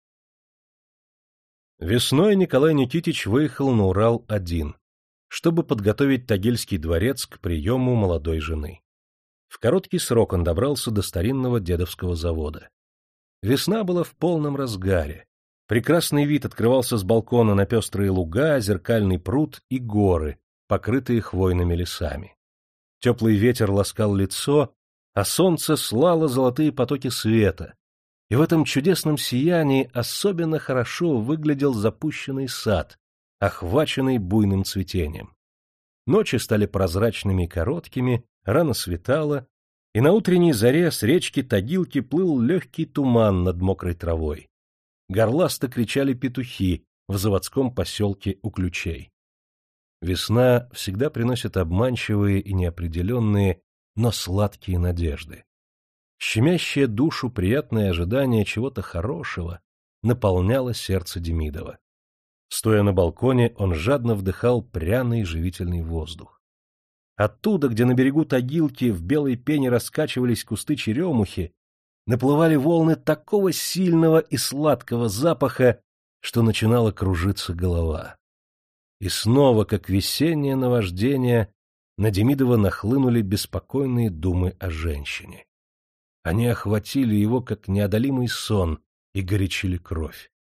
Весной Николай Никитич выехал на Урал один, чтобы подготовить Тагильский дворец к приему молодой жены. В короткий срок он добрался до старинного дедовского завода. Весна была в полном разгаре. Прекрасный вид открывался с балкона на пестрые луга, зеркальный пруд и горы, покрытые хвойными лесами. Теплый ветер ласкал лицо, а солнце слало золотые потоки света, и в этом чудесном сиянии особенно хорошо выглядел запущенный сад, охваченный буйным цветением. Ночи стали прозрачными и короткими, рано светало, и на утренней заре с речки Тагилки плыл легкий туман над мокрой травой. Горласто кричали петухи в заводском поселке у Ключей. Весна всегда приносит обманчивые и неопределенные, но сладкие надежды. Щемящее душу приятное ожидание чего-то хорошего наполняло сердце Демидова. Стоя на балконе, он жадно вдыхал пряный живительный воздух. Оттуда, где на берегу Тагилки в белой пене раскачивались кусты черемухи, наплывали волны такого сильного и сладкого запаха, что начинала кружиться голова. И снова, как весеннее наваждение, на Демидова нахлынули беспокойные думы о женщине. Они охватили его, как неодолимый сон, и горячили кровь.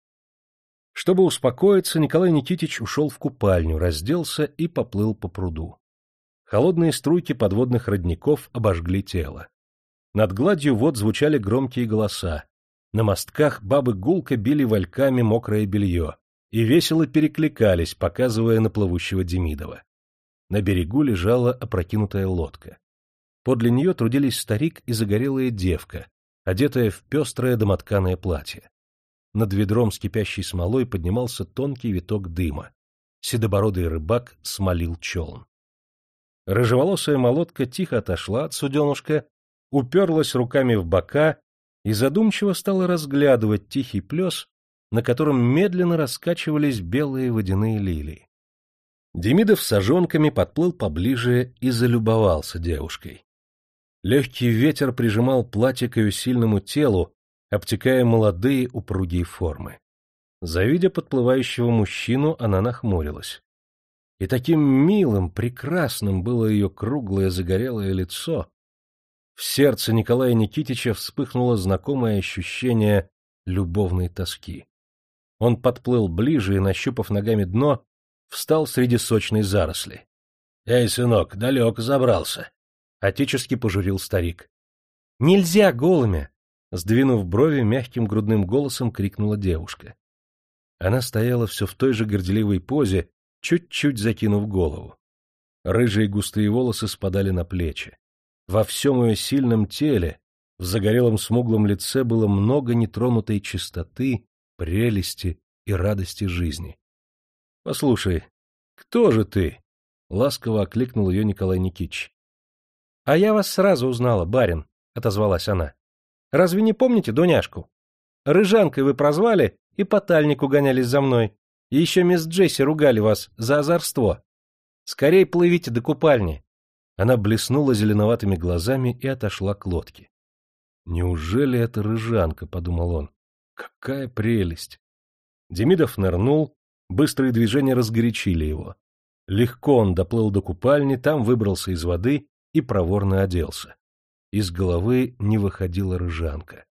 Чтобы успокоиться, Николай Никитич ушел в купальню, разделся и поплыл по пруду. Холодные струйки подводных родников обожгли тело. Над гладью вод звучали громкие голоса. На мостках бабы гулко били вальками мокрое белье и весело перекликались, показывая на плывущего Демидова. На берегу лежала опрокинутая лодка. Подле нее трудились старик и загорелая девка, одетая в пестрое домотканое платье. Над ведром с кипящей смолой поднимался тонкий виток дыма. Седобородый рыбак смолил челн. Рыжеволосая молодка тихо отошла от суденушка, уперлась руками в бока и задумчиво стала разглядывать тихий плес, на котором медленно раскачивались белые водяные лилии. Демидов с сажонками подплыл поближе и залюбовался девушкой. Легкий ветер прижимал платье к ее сильному телу, обтекая молодые упругие формы. Завидя подплывающего мужчину, она нахмурилась. И таким милым, прекрасным было ее круглое загорелое лицо. В сердце Николая Никитича вспыхнуло знакомое ощущение любовной тоски. Он подплыл ближе и, нащупав ногами дно, встал среди сочной заросли. — Эй, сынок, далеко забрался! — отечески пожурил старик. — Нельзя голыми! — сдвинув брови, мягким грудным голосом крикнула девушка. Она стояла все в той же горделивой позе, чуть-чуть закинув голову. Рыжие густые волосы спадали на плечи. Во всем ее сильном теле, в загорелом смуглом лице было много нетронутой чистоты, прелести и радости жизни. — Послушай, кто же ты? — ласково окликнул ее Николай Никитич. — А я вас сразу узнала, барин, — отозвалась она. — Разве не помните Дуняшку? Рыжанкой вы прозвали и по тальнику гонялись за мной. И еще мисс Джесси ругали вас за озорство. Скорей плывите до купальни. Она блеснула зеленоватыми глазами и отошла к лодке. «Неужели это Рыжанка?» — подумал он. «Какая прелесть!» Демидов нырнул, быстрые движения разгорячили его. Легко он доплыл до купальни, там выбрался из воды и проворно оделся. Из головы не выходила Рыжанка.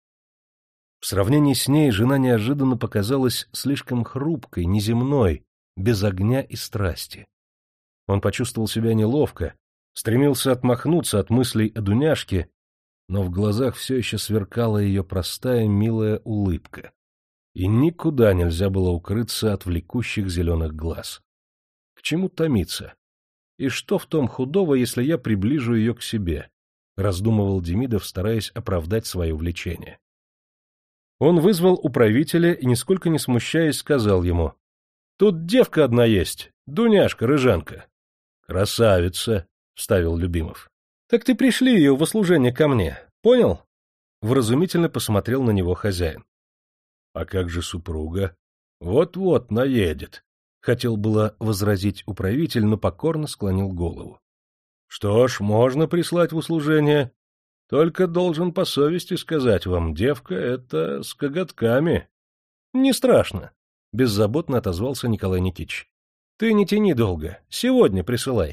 В сравнении с ней жена неожиданно показалась слишком хрупкой, неземной, без огня и страсти. Он почувствовал себя неловко, стремился отмахнуться от мыслей о Дуняшке, но в глазах все еще сверкала ее простая, милая улыбка, и никуда нельзя было укрыться от влекущих зеленых глаз. К чему томиться? И что в том худого, если я приближу ее к себе? — раздумывал Демидов, стараясь оправдать свое влечение. Он вызвал управителя и, нисколько не смущаясь, сказал ему: — Тут девка одна есть, Дуняшка, Рыжанка. — Красавица, — вставил Любимов. — Так ты пришли ее в услужение ко мне, понял? Вразумительно посмотрел на него хозяин. — А как же супруга? Вот-вот наедет. Хотел было возразить управитель, но покорно склонил голову. — Что ж, можно прислать в услужение. Только должен по совести сказать вам, девка это с коготками. — Не страшно, — беззаботно отозвался Николай Никитич. — Ты не тяни долго, сегодня присылай.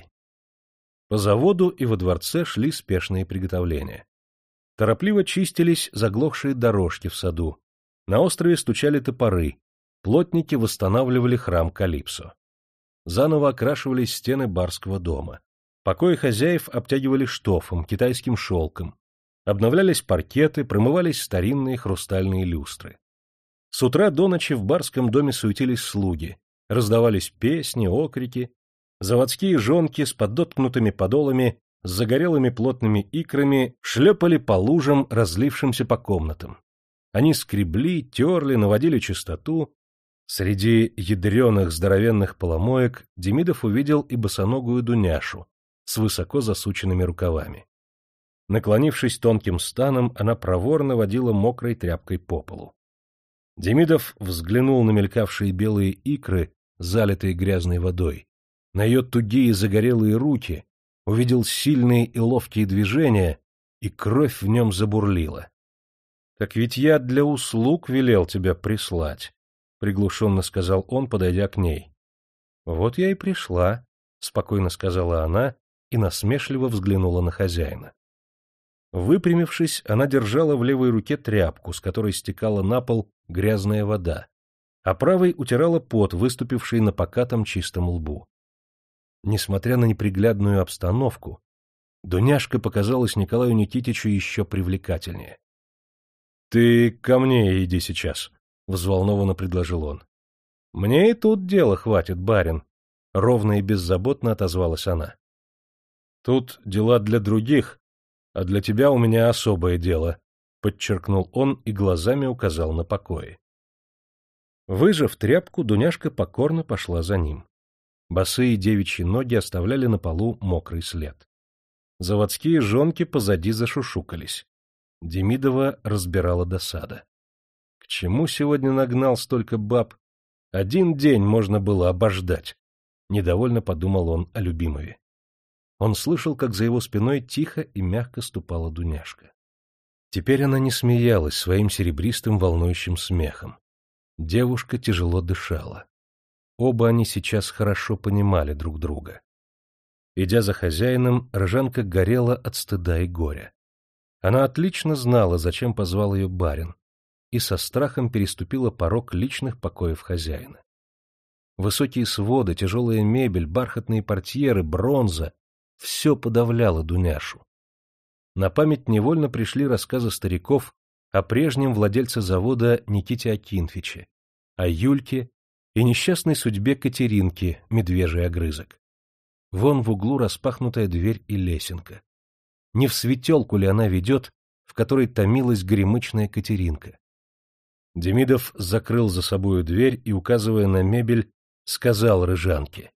По заводу и во дворце шли спешные приготовления. Торопливо чистились заглохшие дорожки в саду, на острове стучали топоры, плотники восстанавливали храм Калипсо. Заново окрашивались стены барского дома. Покои хозяев обтягивали штофом, китайским шелком. Обновлялись паркеты, промывались старинные хрустальные люстры. С утра до ночи в барском доме суетились слуги, раздавались песни, окрики. Заводские жонки с подоткнутыми подолами, с загорелыми плотными икрами шлепали по лужам, разлившимся по комнатам. Они скребли, терли, наводили чистоту. Среди ядреных здоровенных поломоек Демидов увидел и босоногую Дуняшу с высоко засученными рукавами. Наклонившись тонким станом, она проворно водила мокрой тряпкой по полу. Демидов взглянул на мелькавшие белые икры, залитые грязной водой, на ее тугие загорелые руки, увидел сильные и ловкие движения, и кровь в нем забурлила. — Так ведь я для услуг велел тебя прислать, — приглушенно сказал он, подойдя к ней. — Вот я и пришла, — спокойно сказала она и насмешливо взглянула на хозяина. Выпрямившись, она держала в левой руке тряпку, с которой стекала на пол грязная вода, а правой утирала пот, выступивший на покатом чистом лбу. Несмотря на неприглядную обстановку, Дуняшка показалась Николаю Никитичу еще привлекательнее. — Ты ко мне иди сейчас, — взволнованно предложил он. — Мне и тут дела хватит, барин, — ровно и беззаботно отозвалась она. — Тут дела для других, а для тебя у меня особое дело, — подчеркнул он и глазами указал на покои. Выжав тряпку, Дуняшка покорно пошла за ним. Босые девичьи ноги оставляли на полу мокрый след. Заводские жонки позади зашушукались. Демидова разбирала досада. К чему сегодня нагнал столько баб? Один день можно было обождать. Недовольно подумал он о Любимове. Он слышал, как за его спиной тихо и мягко ступала Дуняшка. Теперь она не смеялась своим серебристым волнующим смехом. Девушка тяжело дышала. Оба они сейчас хорошо понимали друг друга. Идя за хозяином, Рыжанка горела от стыда и горя. Она отлично знала, зачем позвал ее барин, и со страхом переступила порог личных покоев хозяина. Высокие своды, тяжелая мебель, бархатные портьеры, бронза — все подавляло Дуняшу. На память невольно пришли рассказы стариков о прежнем владельце завода Никите Акинфиче, о Юльке и несчастной судьбе Катеринки, медвежий огрызок. Вон в углу распахнутая дверь и лесенка. Не в светелку ли она ведет, в которой томилась горемычная Катеринка? Демидов закрыл за собою дверь и, указывая на мебель, сказал Рыжанке: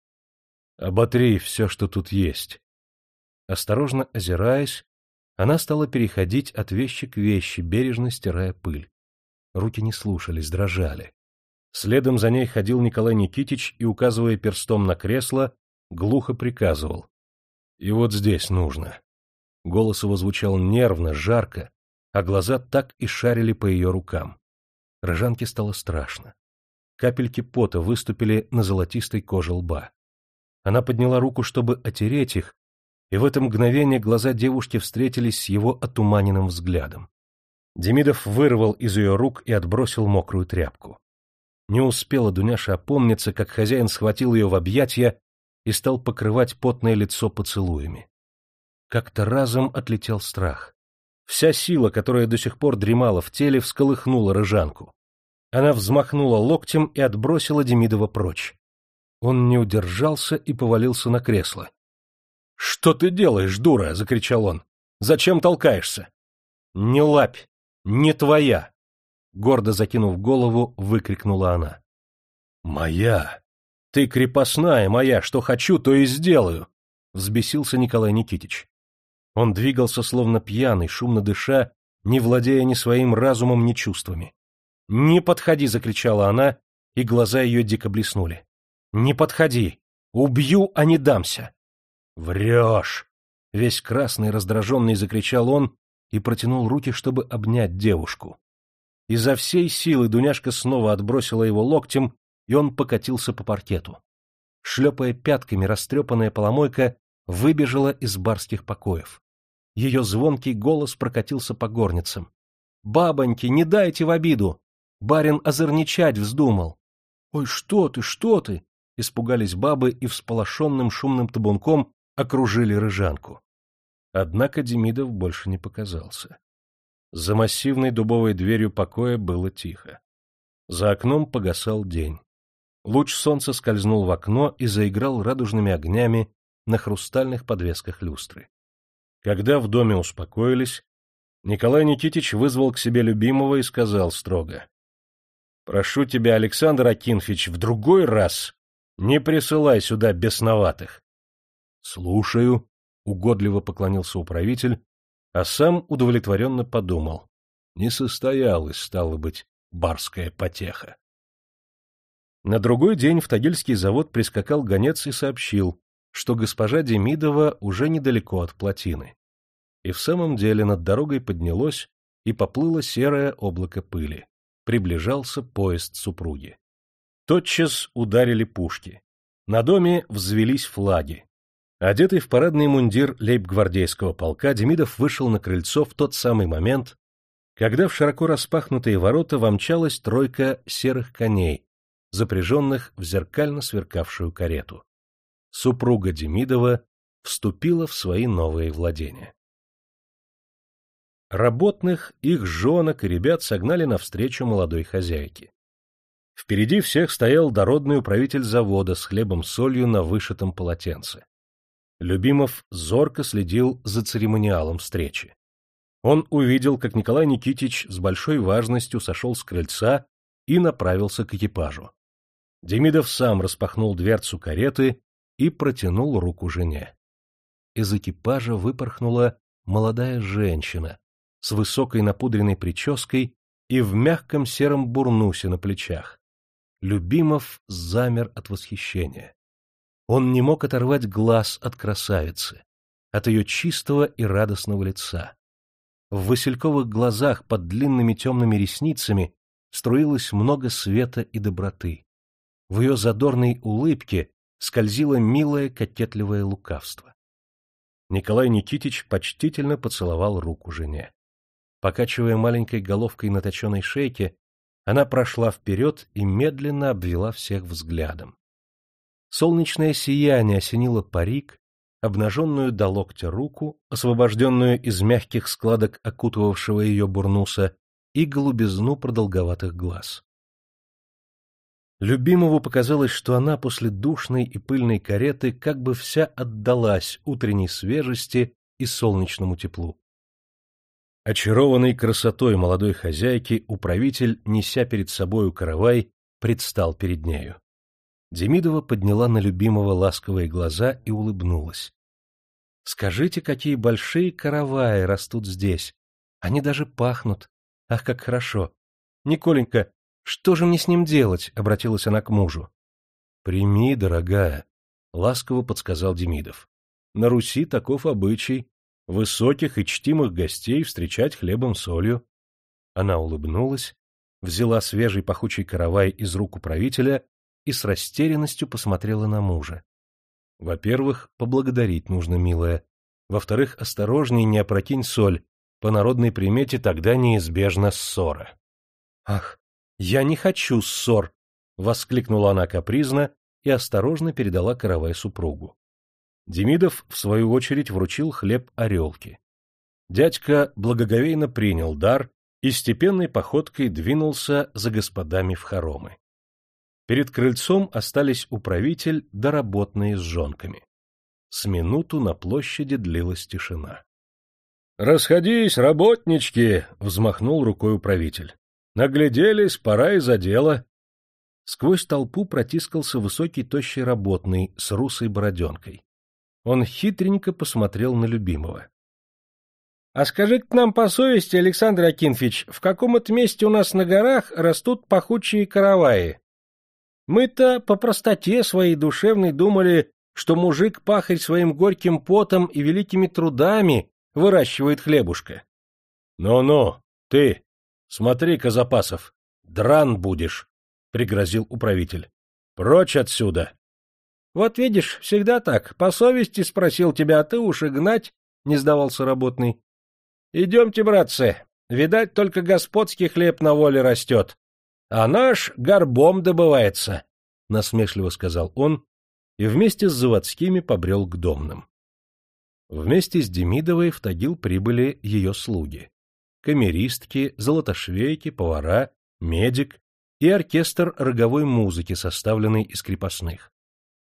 «Оботри все, что тут есть». Осторожно озираясь, она стала переходить от вещи к вещи, бережно стирая пыль. Руки не слушались, дрожали. Следом за ней ходил Николай Никитич и, указывая перстом на кресло, глухо приказывал: «И вот здесь нужно». Голос его звучал нервно, жарко, а глаза так и шарили по ее рукам. Рыжанке стало страшно. Капельки пота выступили на золотистой коже лба. Она подняла руку, чтобы отереть их, и в это мгновение глаза девушки встретились с его отуманенным взглядом. Демидов вырвал из ее рук и отбросил мокрую тряпку. Не успела Дуняша опомниться, как хозяин схватил ее в объятья и стал покрывать потное лицо поцелуями. Как-то разом отлетел страх. Вся сила, которая до сих пор дремала в теле, всколыхнула Рыжанку. Она взмахнула локтем и отбросила Демидова прочь. Он не удержался и повалился на кресло. — Что ты делаешь, дура? — закричал он. — Зачем толкаешься? — Не лапь, не твоя! — гордо закинув голову, выкрикнула она. — Моя! Ты крепостная моя, что хочу, то и сделаю! — взбесился Николай Никитич. Он двигался словно пьяный, шумно дыша, не владея ни своим разумом, ни чувствами. — Не подходи! — закричала она, и глаза ее дико блеснули. — Не подходи! Убью, а не дамся! — Врешь! — весь красный, раздраженный закричал он и протянул руки, чтобы обнять девушку. Изо всей силы Дуняшка снова отбросила его локтем, и он покатился по паркету. Шлепая пятками, растрепанная поломойка выбежала из барских покоев. Ее звонкий голос прокатился по горницам. — Бабоньки, не дайте в обиду! Барин озорничать вздумал! — Ой, что ты, что ты! — испугались бабы и всполошенным шумным табунком окружили Рыжанку. Однако Демидов больше не показался. За массивной дубовой дверью покоя было тихо. За окном погасал день. Луч солнца скользнул в окно и заиграл радужными огнями на хрустальных подвесках люстры. Когда в доме успокоились, Николай Никитич вызвал к себе Любимого и сказал строго: — Прошу тебя, Александр Акинфич, в другой раз не присылай сюда бесноватых. — Слушаю, — угодливо поклонился управитель, а сам удовлетворенно подумал: не состоялась, стало быть, барская потеха. На другой день в Тагильский завод прискакал гонец и сообщил, что госпожа Демидова уже недалеко от плотины. И в самом деле над дорогой поднялось и поплыло серое облако пыли. Приближался поезд супруги. Тотчас ударили пушки. На доме взвелись флаги. Одетый в парадный мундир лейб-гвардейского полка, Демидов вышел на крыльцо в тот самый момент, когда в широко распахнутые ворота вомчалась тройка серых коней, запряженных в зеркально сверкавшую карету. Супруга Демидова вступила в свои новые владения. Работных, их женок и ребят согнали навстречу молодой хозяйке. Впереди всех стоял дородный управитель завода с хлебом-солью на вышитом полотенце. Любимов зорко следил за церемониалом встречи. Он увидел, как Николай Никитич с большой важностью сошел с крыльца и направился к экипажу. Демидов сам распахнул дверцу кареты и протянул руку жене. Из экипажа выпорхнула молодая женщина, с высокой напудренной прической и в мягком сером бурнусе на плечах. Любимов замер от восхищения. Он не мог оторвать глаз от красавицы, от ее чистого и радостного лица. В васильковых глазах под длинными темными ресницами струилось много света и доброты. В ее задорной улыбке скользило милое кокетливое лукавство. Николай Никитич почтительно поцеловал руку жене. Покачивая маленькой головкой на точеной шейке, она прошла вперед и медленно обвела всех взглядом. Солнечное сияние осенило парик, обнаженную до локтя руку, освобожденную из мягких складок окутывавшего ее бурнуса, и голубизну продолговатых глаз. Любимову показалось, что она после душной и пыльной кареты как бы вся отдалась утренней свежести и солнечному теплу. Очарованный красотой молодой хозяйки, управитель, неся перед собою каравай, предстал перед нею. Демидова подняла на любимого ласковые глаза и улыбнулась. — Скажите, какие большие караваи растут здесь. Они даже пахнут. Ах, как хорошо! Николенька, что же мне с ним делать? — обратилась она к мужу. — Прими, дорогая, — ласково подсказал Демидов. — На Руси таков обычай высоких и чтимых гостей встречать хлебом-солью. Она улыбнулась, взяла свежий пахучий каравай из рук управителя и с растерянностью посмотрела на мужа. Во-первых, поблагодарить нужно, милая. Во-вторых, осторожней, не опрокинь соль. По народной примете тогда неизбежна ссора. — Ах, я не хочу ссор! — воскликнула она капризно и осторожно передала каравай супругу. Демидов, в свою очередь, вручил хлеб Орелке. Дядька благоговейно принял дар и степенной походкой двинулся за господами в хоромы. Перед крыльцом остались управитель да работные с жонками. С минуту на площади длилась тишина. — Расходись, работнички! — взмахнул рукой управитель. — Нагляделись, пора и за дело. Сквозь толпу протискался высокий тощий работный с русой бороденкой. Он хитренько посмотрел на любимого. — А скажи-ка нам по совести, Александр Акинфич, в каком-то месте у нас на горах растут пахучие караваи? Мы-то по простоте своей душевной думали, что мужик-пахарь своим горьким потом и великими трудами выращивает хлебушка. Ну — Ну-ну, ты, смотри-ка, Запасов, дран будешь, — пригрозил управитель. — Прочь отсюда! — Вот видишь, всегда так. По совести спросил тебя, а ты уж и гнать, — не сдавался работный. — Идемте, братцы, видать, только господский хлеб на воле растет, а наш горбом добывается, — насмешливо сказал он, и вместе с заводскими побрел к домным. Вместе с Демидовой в Тагил прибыли ее слуги. Камеристки, золотошвейки, повара, медик и оркестр роговой музыки, составленный из крепостных.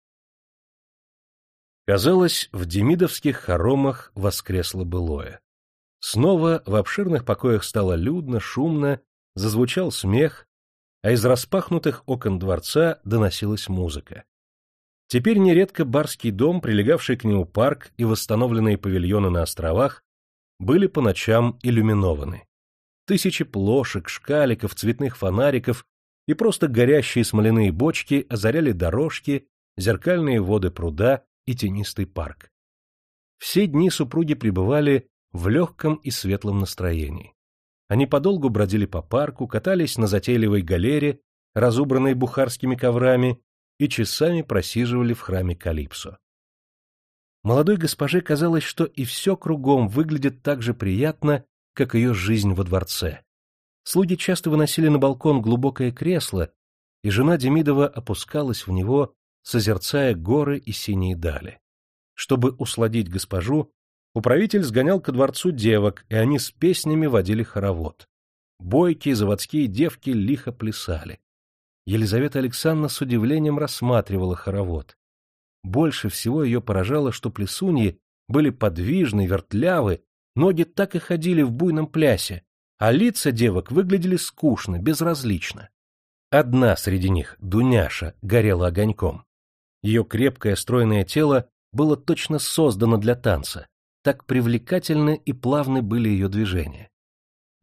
Казалось, в демидовских хоромах воскресло былое. Снова в обширных покоях стало людно, шумно, зазвучал смех, а из распахнутых окон дворца доносилась музыка. Теперь нередко барский дом, прилегавший к нему парк и восстановленные павильоны на островах были по ночам иллюминованы. Тысячи плошек, шкаликов, цветных фонариков и просто горящие смоляные бочки озаряли дорожки, зеркальные воды пруда и тенистый парк. Все дни супруги пребывали в легком и светлом настроении. Они подолгу бродили по парку, катались на затейливой галере, разубранной бухарскими коврами, и часами просиживали в храме Калипсо. Молодой госпоже казалось, что и все кругом выглядит так же приятно, как ее жизнь во дворце. Слуги часто выносили на балкон глубокое кресло, и жена Демидова опускалась в него, созерцая горы и синие дали. Чтобы усладить госпожу, управитель сгонял ко дворцу девок, и они с песнями водили хоровод. Бойкие заводские девки лихо плясали. Елизавета Александровна с удивлением рассматривала хоровод. Больше всего ее поражало, что плясуньи были подвижны, вертлявы, ноги так и ходили в буйном плясе, а лица девок выглядели скучно, безразлично. Одна среди них, Дуняша, горела огоньком. Ее крепкое стройное тело было точно создано для танца, так привлекательны и плавны были ее движения.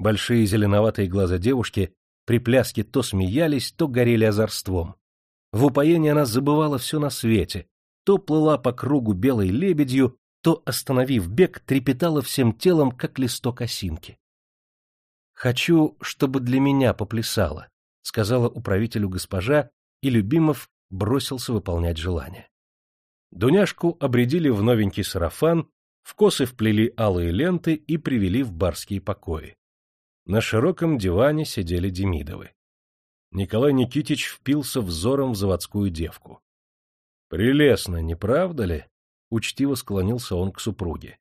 Большие зеленоватые глаза девушки при пляске то смеялись, то горели озорством. В упоении она забывала все на свете, то плыла по кругу белой лебедью, то, остановив бег, трепетала всем телом, как листок осинки. «Хочу, чтобы для меня поплясала», — сказала управителю госпожа, и Любимов бросился выполнять желание. Дуняшку обрядили в новенький сарафан, в косы вплели алые ленты и привели в барские покои. На широком диване сидели Демидовы. Николай Никитич впился взором в заводскую девку. — Прелестно, не правда ли? — учтиво склонился он к супруге.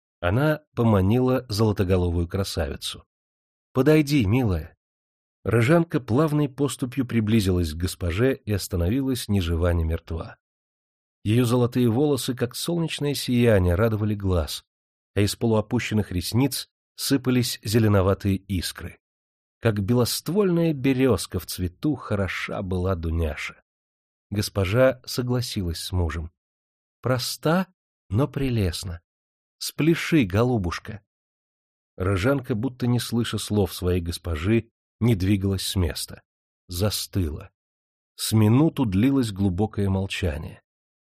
Она поманила золотоголовую красавицу. — Подойди, милая. Рыжанка плавной поступью приблизилась к госпоже и остановилась ни жива, ни мертва. Ее золотые волосы, как солнечное сияние, радовали глаз, а из полуопущенных ресниц сыпались зеленоватые искры. Как белоствольная березка в цвету хороша была Дуняша. Госпожа согласилась с мужем. Проста, но прелестна. Спляши, голубушка. Рыжанка, будто не слыша слов своей госпожи, не двигалась с места. Застыла. С минуту длилось глубокое молчание.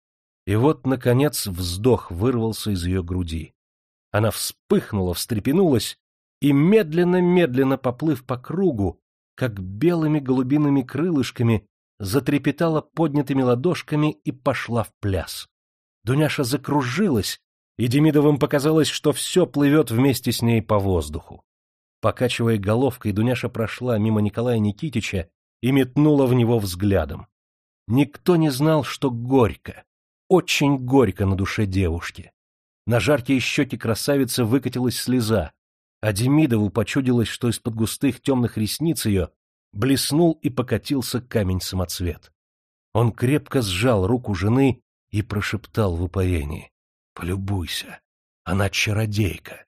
И вот, наконец, вздох вырвался из ее груди. Она вспыхнула, встрепенулась и, медленно-медленно поплыв по кругу, как белыми голубиными крылышками, затрепетала поднятыми ладошками и пошла в пляс. Дуняша закружилась, и Демидовым показалось, что все плывет вместе с ней по воздуху. Покачивая головкой, Дуняша прошла мимо Николая Никитича и метнула в него взглядом. Никто не знал, что горько, очень горько на душе девушки. На жаркие щеки красавицы выкатилась слеза, а Демидову почудилось, что из-под густых темных ресниц ее блеснул и покатился камень-самоцвет. Он крепко сжал руку жены и прошептал в упоении: «Полюбуйся, она чародейка».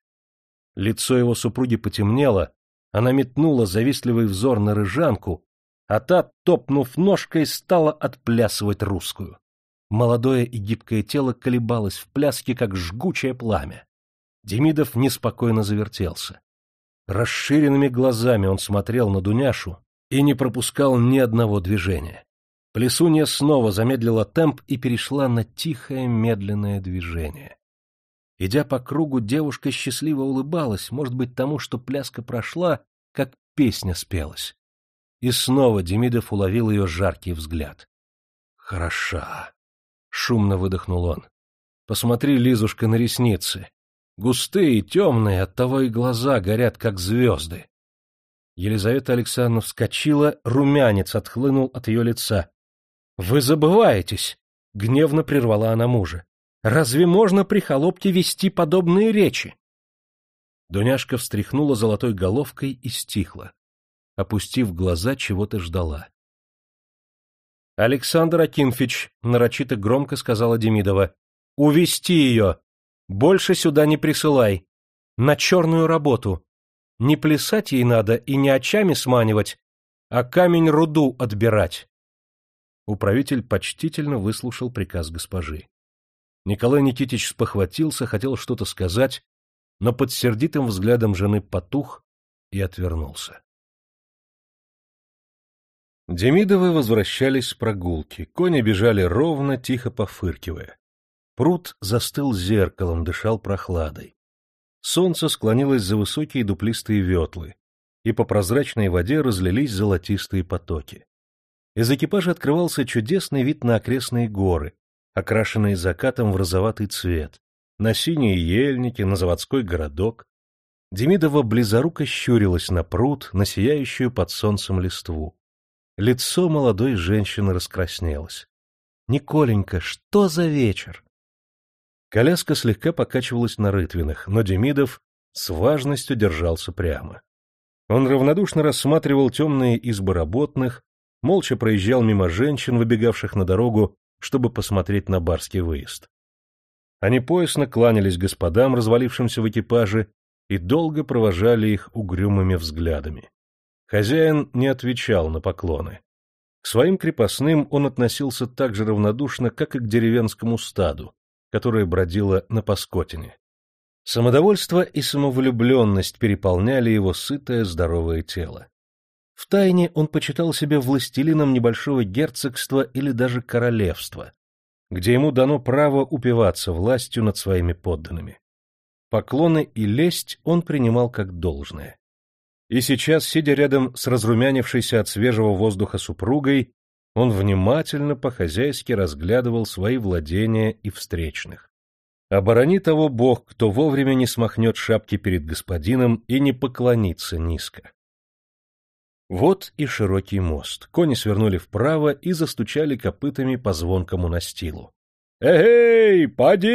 Лицо его супруги потемнело, она метнула завистливый взор на Рыжанку, а та, топнув ножкой, стала отплясывать русскую. Молодое и гибкое тело колебалось в пляске, как жгучее пламя. Демидов неспокойно завертелся. Расширенными глазами он смотрел на Дуняшу и не пропускал ни одного движения. Плясунья снова замедлила темп и перешла на тихое медленное движение. Идя по кругу, девушка счастливо улыбалась, может быть, тому, что пляска прошла, как песня спелась. И снова Демидов уловил ее жаркий взгляд. «Хороша!» — шумно выдохнул он. «Посмотри, Лизушка, на ресницы. Густые и темные, оттого и глаза горят, как звезды». Елизавета Александровна вскочила, румянец отхлынул от ее лица. — Вы забываетесь! — гневно прервала она мужа. — Разве можно при холопке вести подобные речи? Дуняшка встряхнула золотой головкой и стихла. Опустив глаза, чего-то ждала. — Александр Акинфич, — нарочито громко сказала Демидова, — увести ее! Больше сюда не присылай! На черную работу! Не плясать ей надо и не очами сманивать, а камень-руду отбирать. Управитель почтительно выслушал приказ госпожи. Николай Никитич спохватился, хотел что-то сказать, но под сердитым взглядом жены потух и отвернулся. Демидовы возвращались с прогулки, кони бежали ровно, тихо пофыркивая. Пруд застыл зеркалом, дышал прохладой. Солнце склонилось за высокие дуплистые ветлы, и по прозрачной воде разлились золотистые потоки. Из экипажа открывался чудесный вид на окрестные горы, окрашенные закатом в розоватый цвет, на синие ельники, на заводской городок. Демидова близоруко щурилась на пруд, на сияющую под солнцем листву. Лицо молодой женщины раскраснелось. — Николенька, что за вечер? Коляска слегка покачивалась на рытвинах, но Демидов с важностью держался прямо. Он равнодушно рассматривал темные избы работных, молча проезжал мимо женщин, выбегавших на дорогу, чтобы посмотреть на барский выезд. Они поясно кланялись господам, развалившимся в экипаже, и долго провожали их угрюмыми взглядами. Хозяин не отвечал на поклоны. К своим крепостным он относился так же равнодушно, как и к деревенскому стаду, которое бродило на Паскотине. Самодовольство и самовлюбленность переполняли его сытое здоровое тело. Втайне он почитал себя властелином небольшого герцогства или даже королевства, где ему дано право упиваться властью над своими подданными. Поклоны и лесть он принимал как должное. И сейчас, сидя рядом с разрумянившейся от свежего воздуха супругой, он внимательно по-хозяйски разглядывал свои владения и встречных. Оборони того Бог, кто вовремя не смахнет шапки перед господином и не поклонится низко. Вот и широкий мост. Кони свернули вправо и застучали копытами по звонкому настилу. «Эй,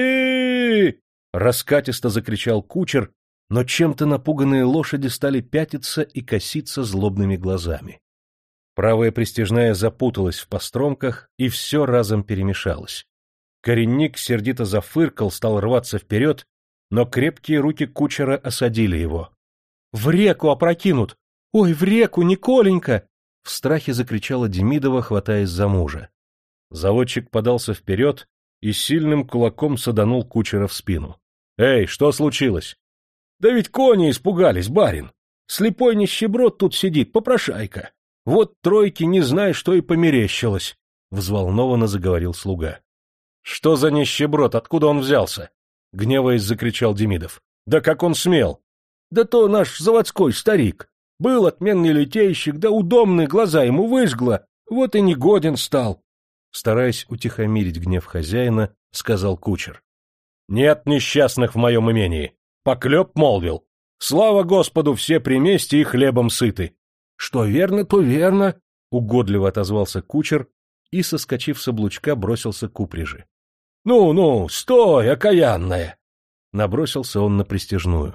поди!» — раскатисто закричал кучер, но чем-то напуганные лошади стали пятиться и коситься злобными глазами. Правая пристяжная запуталась в постромках, и все разом перемешалось. Коренник сердито зафыркал, стал рваться вперед, но крепкие руки кучера осадили его. — В реку опрокинут! Ой, в реку, Николенька! — в страхе закричала Демидова, хватаясь за мужа. Заводчик подался вперед и сильным кулаком саданул кучера в спину. — Эй, что случилось? — Да ведь кони испугались, барин! Слепой нищеброд тут сидит, попрошайка! Вот тройки не знай, что и померещилось! — взволнованно заговорил слуга. — Что за нищеброд, откуда он взялся? — гневаясь, закричал Демидов. — Да как он смел! — Да то наш заводской старик. Был отменный литейщик, да удобные глаза ему выжгло, вот и негоден стал. Стараясь утихомирить гнев хозяина, сказал кучер. — Нет несчастных в моем имении. Поклеп молвил. Слава Господу, все при месте и хлебом сыты. — Что верно, то верно, — угодливо отозвался кучер и, соскочив с облучка, бросился к упряжи. — Ну, ну, стой, окаянная! Набросился он на пристяжную.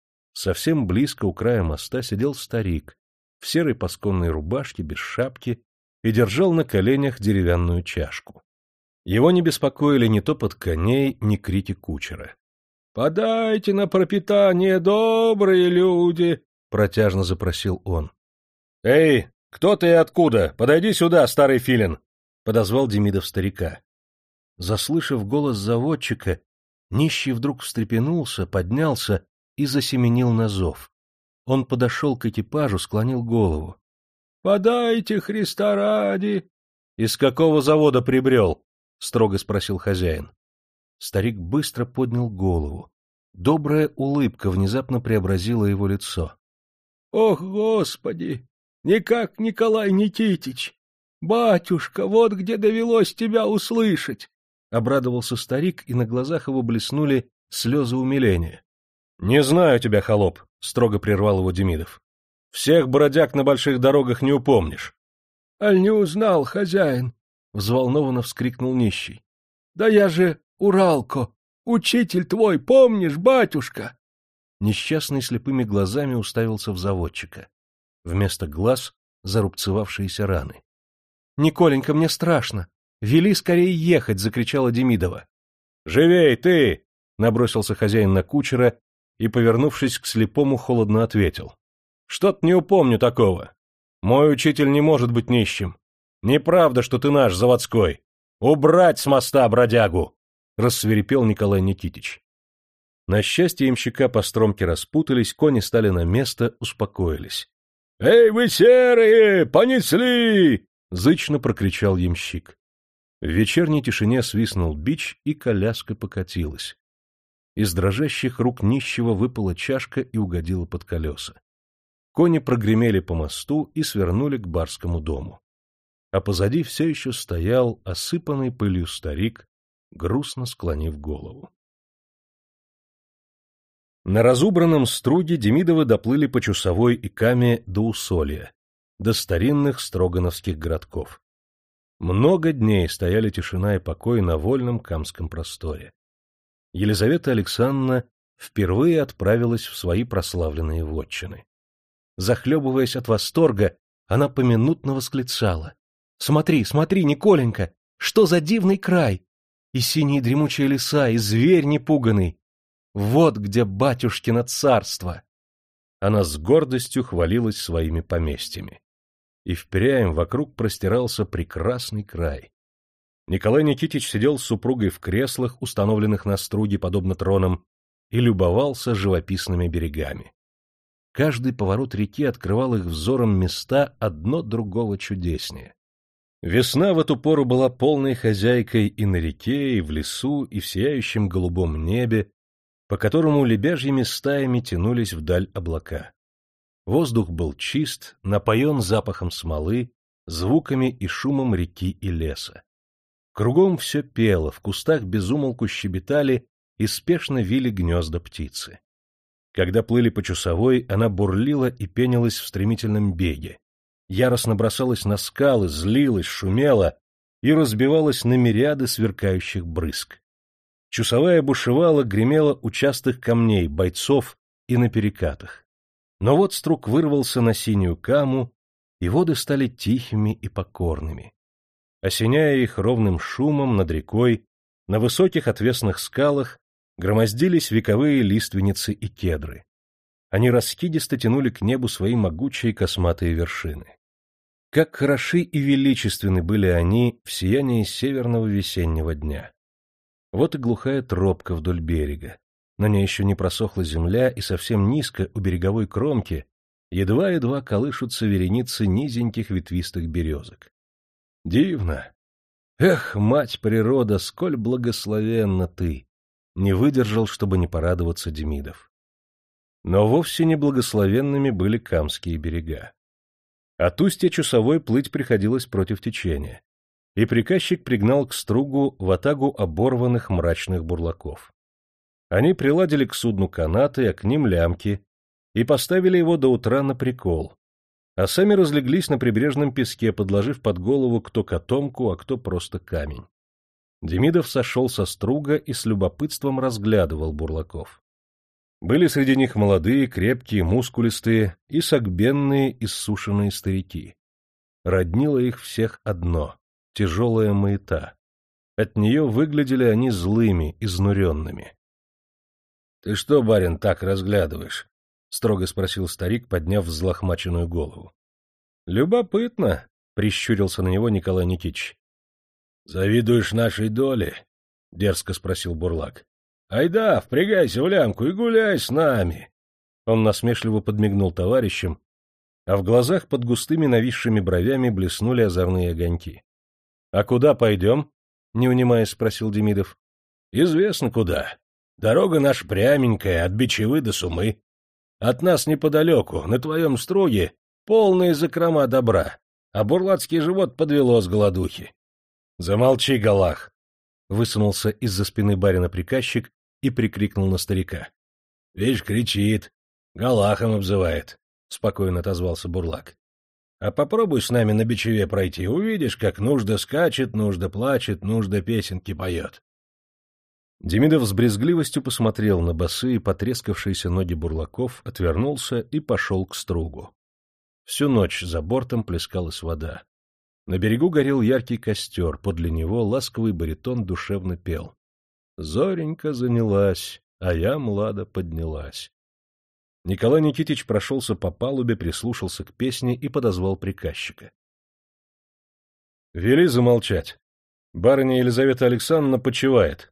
Совсем близко у края моста сидел старик в серой пасконной рубашке, без шапки, и держал на коленях деревянную чашку. Его не беспокоили ни топот коней, ни крики кучера. — Подайте на пропитание, добрые люди! — протяжно запросил он. — Эй, кто ты и откуда? Подойди сюда, старый филин! — подозвал Демидов старика. Заслышав голос заводчика, нищий вдруг встрепенулся, поднялся и засеменил на зов. Он подошел к экипажу, склонил голову. — Подайте, Христа ради! — Из какого завода прибрел? — строго спросил хозяин. Старик быстро поднял голову. Добрая улыбка внезапно преобразила его лицо. — Ох, Господи! Никак Николай Никитич! Батюшка, вот где довелось тебя услышать! — обрадовался старик, и на глазах его блеснули слезы умиления. — Не знаю тебя, холоп, — строго прервал его Демидов. — Всех бродяг на больших дорогах не упомнишь. — Аль не узнал, хозяин? — взволнованно вскрикнул нищий. — Да я же Уралко, учитель твой, помнишь, батюшка? Несчастный слепыми глазами уставился в заводчика. Вместо глаз — зарубцевавшиеся раны. — Николенька, мне страшно! Вели скорее ехать! — закричала Демидова. — Живей, ты! — набросился хозяин на кучера и, повернувшись к слепому, холодно ответил. — Что-то не упомню такого. Мой учитель не может быть нищим. Неправда, что ты наш, заводской. Убрать с моста бродягу! — рассвирепел Николай Никитич. На счастье ямщика постромки распутались, кони стали на место, успокоились. — Эй, вы серые, понесли! — зычно прокричал ямщик. В вечерней тишине свистнул бич, и коляска покатилась. Из дрожащих рук нищего выпала чашка и угодила под колеса. Кони прогремели по мосту и свернули к барскому дому. А позади все еще стоял осыпанный пылью старик, грустно склонив голову. На разубранном струге Демидовы доплыли по Чусовой и Каме до Усолья, до старинных строгановских городков. Много дней стояли тишина и покой на вольном камском просторе. Елизавета Александровна впервые отправилась в свои прославленные вотчины. Захлебываясь от восторга, она поминутно восклицала: — Смотри, смотри, Николенька, что за дивный край! И синие дремучие леса, и зверь непуганный! Вот где батюшкино царство! Она с гордостью хвалилась своими поместьями. И впрямь вокруг простирался прекрасный край. Николай Никитич сидел с супругой в креслах, установленных на струге, подобно тронам, и любовался живописными берегами. Каждый поворот реки открывал их взором места одно другого чудеснее. Весна в эту пору была полной хозяйкой и на реке, и в лесу, и в сияющем голубом небе, по которому лебяжьими стаями тянулись вдаль облака. Воздух был чист, напоен запахом смолы, звуками и шумом реки и леса. Кругом все пело, в кустах без умолку щебетали и спешно вили гнезда птицы. Когда плыли по Чусовой, она бурлила и пенилась в стремительном беге, яростно бросалась на скалы, злилась, шумела и разбивалась на мириады сверкающих брызг. Чусовая бушевала, гремела у частых камней, бойцов и на перекатах. Но вот струк вырвался на синюю каму, и воды стали тихими и покорными. Осеняя их ровным шумом над рекой, на высоких отвесных скалах громоздились вековые лиственницы и кедры. Они раскидисто тянули к небу свои могучие косматые вершины. Как хороши и величественны были они в сиянии северного весеннего дня. Вот и глухая тропка вдоль берега. На ней еще не просохла земля, и совсем низко у береговой кромки едва-едва колышутся вереницы низеньких ветвистых березок. Дивно! Эх, мать природа, сколь благословенна ты! Не выдержал, чтобы не порадоваться Демидов. Но вовсе не благословенными были камские берега. От устья Чусовой плыть приходилось против течения, и приказчик пригнал к стругу ватагу оборванных мрачных бурлаков. Они приладили к судну канаты, а к ним лямки, и поставили его до утра на прикол, а сами разлеглись на прибрежном песке, подложив под голову кто котомку, а кто просто камень. Демидов сошел со струга и с любопытством разглядывал бурлаков. Были среди них молодые, крепкие, мускулистые и согбенные, иссушенные старики. Роднило их всех одно — тяжелая маята. От нее выглядели они злыми, изнуренными. — Ты что, барин, так разглядываешь? — строго спросил старик, подняв взлохмаченную голову. — Любопытно, — прищурился на него Николай Никитич. — Завидуешь нашей доле? — дерзко спросил бурлак. — Айда, впрягайся в лямку и гуляй с нами. Он насмешливо подмигнул товарищам, а в глазах под густыми нависшими бровями блеснули озорные огоньки. — А куда пойдем? — не унимаясь спросил Демидов. — Известно куда. Дорога наша пряменькая, от Бичевы до Сумы. От нас неподалеку, на твоем струге, полные закрома добра, а бурлацкий живот подвело с голодухи. — Замолчи, Галах! — высунулся из-за спины барина приказчик и прикрикнул на старика. — Видишь, кричит, Галахом обзывает, — спокойно отозвался бурлак. — А попробуй с нами на Бичеве пройти, увидишь, как нужда скачет, нужда плачет, нужда песенки поет. Демидов с брезгливостью посмотрел на босые, потрескавшиеся ноги бурлаков, отвернулся и пошел к стругу. Всю ночь за бортом плескалась вода. На берегу горел яркий костер, подле него ласковый баритон душевно пел. «Зоренька занялась, а я, млада, поднялась». Николай Никитич прошелся по палубе, прислушался к песне и подозвал приказчика. — Вели замолчать. Барыня Елизавета Александровна почивает.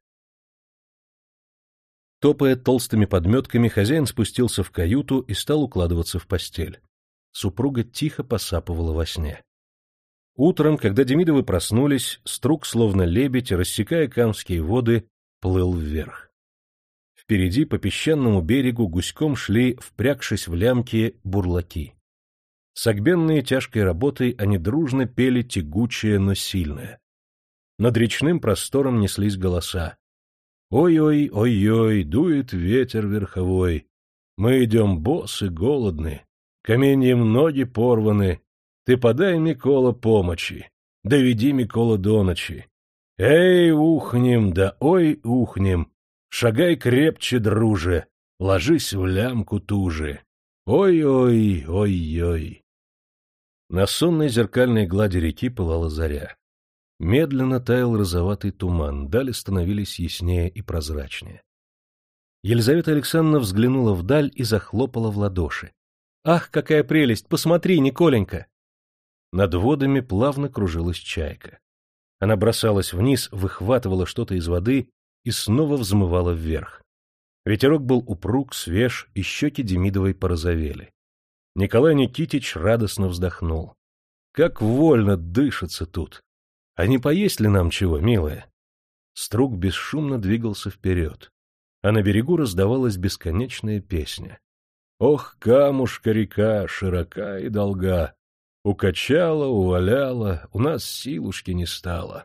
Топая толстыми подметками, хозяин спустился в каюту и стал укладываться в постель. Супруга тихо посапывала во сне. Утром, когда Демидовы проснулись, струг, словно лебедь, рассекая камские воды, плыл вверх. Впереди по песчаному берегу гуськом шли, впрягшись в лямки, бурлаки. Согбенные тяжкой работой, они дружно пели тягучее, но сильное. Над речным простором неслись голоса. Ой-ой, ой-ой, дует ветер верховой. Мы идем босы, голодны, каменьем ноги порваны. Ты подай, Микола, помощи, доведи, Микола, до ночи. Эй, ухнем, да ой, ухнем, шагай крепче, друже, ложись в лямку туже. Ой-ой, ой-ой. На сонной зеркальной глади реки пылала заря. Медленно таял розоватый туман, дали становились яснее и прозрачнее. Елизавета Александровна взглянула вдаль и захлопала в ладоши. — Ах, какая прелесть! Посмотри, Николенька! Над водами плавно кружилась чайка. Она бросалась вниз, выхватывала что-то из воды и снова взмывала вверх. Ветерок был упруг, свеж, и щеки Демидовой порозовели. Николай Никитич радостно вздохнул. Как вольно дышится тут! А не поесть ли нам чего, милая? Струк бесшумно двигался вперед, а на берегу раздавалась бесконечная песня. Ох, камушка-река, широка и долга, укачала, уваляла, у нас силушки не стало.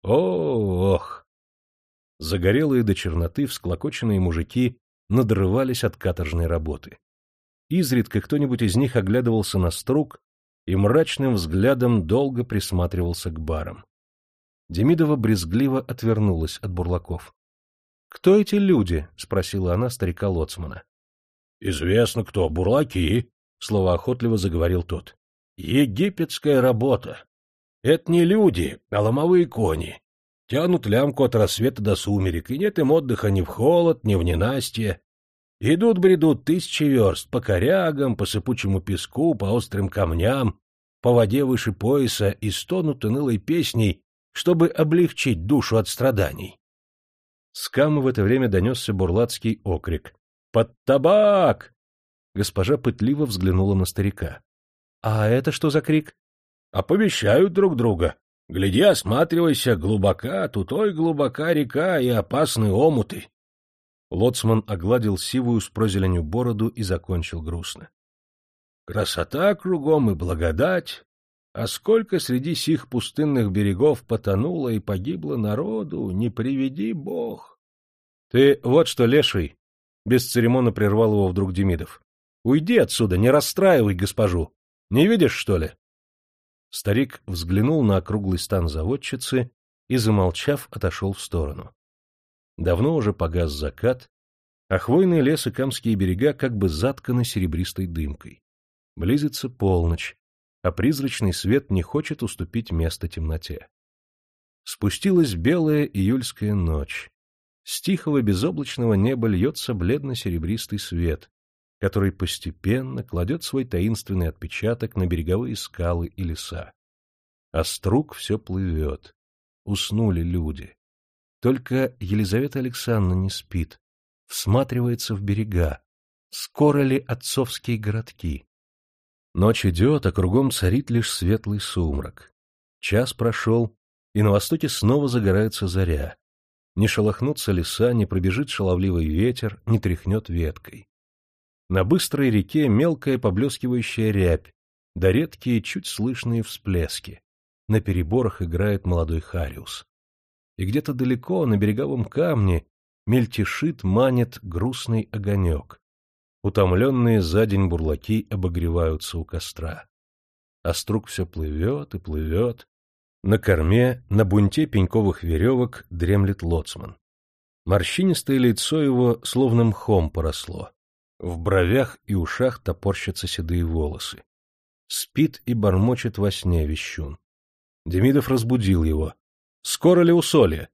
О, ох! Загорелые до черноты всклокоченные мужики надрывались от каторжной работы. Изредка кто-нибудь из них оглядывался на Струк и мрачным взглядом долго присматривался к барам. Демидова брезгливо отвернулась от бурлаков. — Кто эти люди? — спросила она старика-лоцмана. — Известно кто, бурлаки, — словоохотливо заговорил тот. — Египетская работа. Это не люди, а ломовые кони. Тянут лямку от рассвета до сумерек, и нет им отдыха ни в холод, ни в ненастье. Идут-бредут тысячи верст по корягам, по сыпучему песку, по острым камням, по воде выше пояса и стонут унылой песней, чтобы облегчить душу от страданий. С камы в это время донесся бурлацкий окрик. «Под табак!» Госпожа пытливо взглянула на старика. «А это что за крик?» «Оповещают друг друга. Гляди, осматривайся, глубока, тутой глубока река и опасные омуты». Лоцман огладил сивую с прозеленью бороду и закончил грустно. «Красота кругом и благодать, а сколько среди сих пустынных берегов потонуло и погибло народу, не приведи бог!» «Ты вот что, леший!» — бесцеремонно прервал его вдруг Демидов. «Уйди отсюда, не расстраивай госпожу! Не видишь, что ли?» Старик взглянул на округлый стан заводчицы и, замолчав, отошел в сторону. Давно уже погас закат, а хвойный лес и камские берега как бы затканы серебристой дымкой. Близится полночь, а призрачный свет не хочет уступить место темноте. Спустилась белая июльская ночь. С тихого безоблачного неба льется бледно-серебристый свет, который постепенно кладет свой таинственный отпечаток на береговые скалы и леса. А Струк все плывет. Уснули люди. Только Елизавета Александровна не спит, всматривается в берега. Скоро ли отцовские городки? Ночь идет, а кругом царит лишь светлый сумрак. Час прошел, и на востоке снова загорается заря. Не шелохнутся леса, не пробежит шаловливый ветер, не тряхнет веткой. На быстрой реке мелкая поблескивающая рябь, да редкие чуть слышные всплески. На переборах играет молодой хариус. И где-то далеко, на береговом камне, мельтешит, манит грустный огонек. Утомленные за день бурлаки обогреваются у костра. А Струк все плывет и плывет. На корме, на бунте пеньковых веревок дремлет лоцман. Морщинистое лицо его словно мхом поросло. В бровях и ушах топорщатся седые волосы. Спит и бормочет во сне вещун. Демидов разбудил его. «Скоро ли усолье?»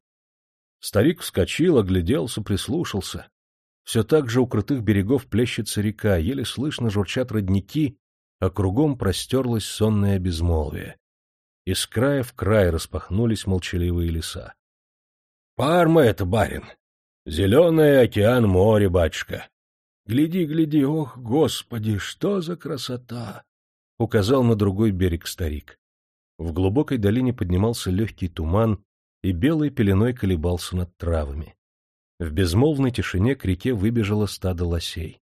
Старик вскочил, огляделся, прислушался. Все так же у крутых берегов плещется река, еле слышно журчат родники, а кругом простерлось сонное безмолвие. Из края в край распахнулись молчаливые леса. — Парма это, барин! Зеленый океан море, батюшка! Гляди, гляди, ох, господи, что за красота! — указал на другой берег старик. В глубокой долине поднимался легкий туман и белой пеленой колебался над травами. В безмолвной тишине к реке выбежало стадо лосей.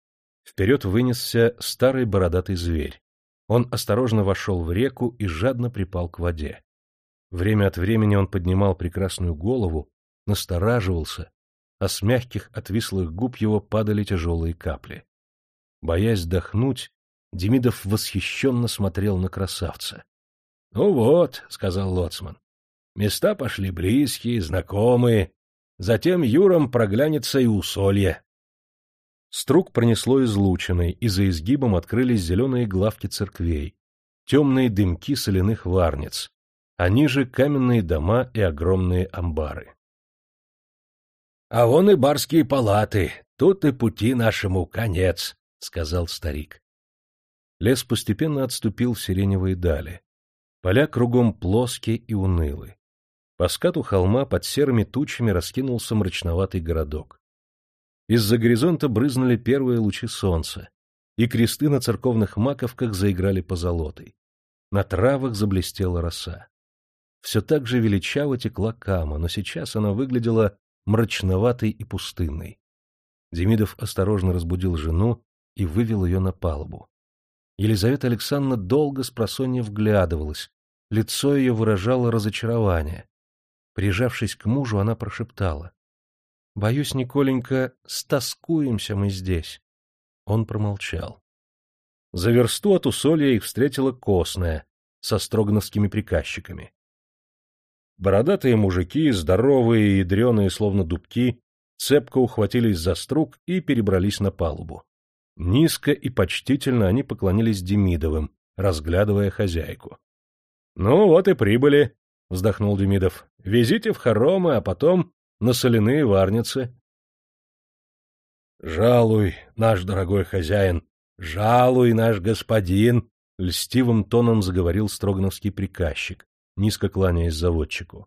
Вперед вынесся старый бородатый зверь. Он осторожно вошел в реку и жадно припал к воде. Время от времени он поднимал прекрасную голову, настораживался, а с мягких отвислых губ его падали тяжелые капли. Боясь вдохнуть, Демидов восхищенно смотрел на красавца. — Ну вот, — сказал лоцман, — места пошли близкие, знакомые. Затем Юром проглянется и усолье. Струк пронесло излучиной, и за изгибом открылись зеленые главки церквей, темные дымки соляных варниц, а ниже каменные дома и огромные амбары. — А вон и барские палаты, тут и пути нашему конец, — сказал старик. Лес постепенно отступил в сиреневые дали. Поля кругом плоские и унылы. По скату холма под серыми тучами раскинулся мрачноватый городок. Из-за горизонта брызнули первые лучи солнца, и кресты на церковных маковках заиграли позолотой. На травах заблестела роса. Все так же величаво текла Кама, но сейчас она выглядела мрачноватой и пустынной. Демидов осторожно разбудил жену и вывел ее на палубу. Елизавета Александровна долго спросонья вглядывалась, лицо ее выражало разочарование. Прижавшись к мужу, она прошептала: — Боюсь, Николенька, стоскуемся мы здесь. Он промолчал. За версту от усолья их встретила Косная со строгановскими приказчиками. Бородатые мужики, здоровые и ядреные, словно дубки, цепко ухватились за струг и перебрались на палубу. Низко и почтительно они поклонились Демидовым, разглядывая хозяйку. — Ну вот и прибыли, — вздохнул Демидов. — Везите в хоромы, а потом на соляные варницы. — Жалуй, наш дорогой хозяин, жалуй, наш господин, — льстивым тоном заговорил строгановский приказчик, низко кланяясь заводчику.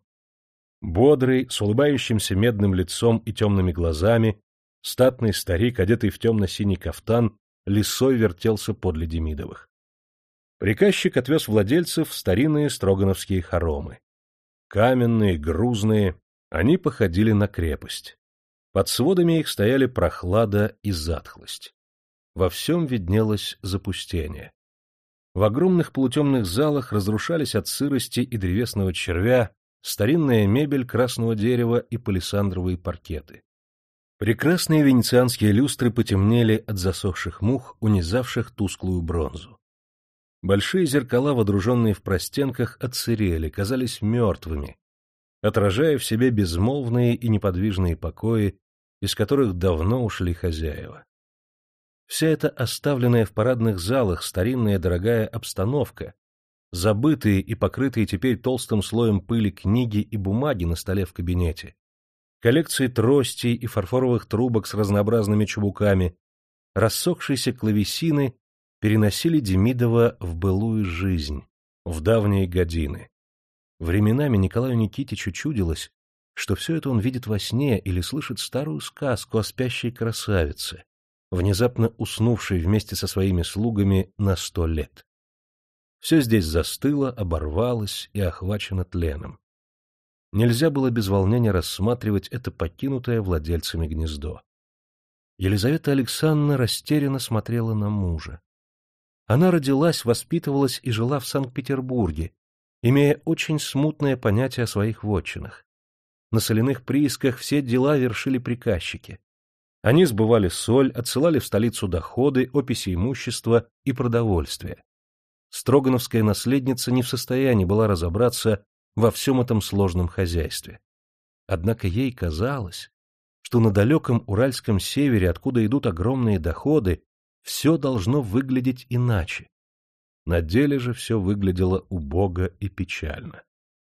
Бодрый, с улыбающимся медным лицом и темными глазами, статный старик, одетый в темно-синий кафтан, лисой вертелся подле Демидовых. Приказчик отвез владельцев в старинные строгановские хоромы. Каменные, грузные, они походили на крепость. Под сводами их стояли прохлада и затхлость. Во всем виднелось запустение. В огромных полутемных залах разрушались от сырости и древесного червя старинная мебель красного дерева и палисандровые паркеты. Прекрасные венецианские люстры потемнели от засохших мух, унизавших тусклую бронзу. Большие зеркала, водруженные в простенках, отсырели, казались мертвыми, отражая в себе безмолвные и неподвижные покои, из которых давно ушли хозяева. Вся эта оставленная в парадных залах старинная дорогая обстановка, забытые и покрытые теперь толстым слоем пыли книги и бумаги на столе в кабинете, коллекции тростей и фарфоровых трубок с разнообразными чубуками, рассохшиеся клавесины переносили Демидова в былую жизнь, в давние годины. Временами Николаю Никитичу чудилось, что все это он видит во сне или слышит старую сказку о спящей красавице, внезапно уснувшей вместе со своими слугами на сто лет. Все здесь застыло, оборвалось и охвачено тленом. Нельзя было без волнения рассматривать это покинутое владельцами гнездо. Елизавета Александровна растерянно смотрела на мужа. Она родилась, воспитывалась и жила в Санкт-Петербурге, имея очень смутное понятие о своих вотчинах. На соляных приисках все дела вершили приказчики. Они сбывали соль, отсылали в столицу доходы, описи имущества и продовольствия. Строгановская наследница не в состоянии была разобраться во всем этом сложном хозяйстве. Однако ей казалось, что на далеком Уральском севере, откуда идут огромные доходы, все должно выглядеть иначе. На деле же все выглядело убого и печально.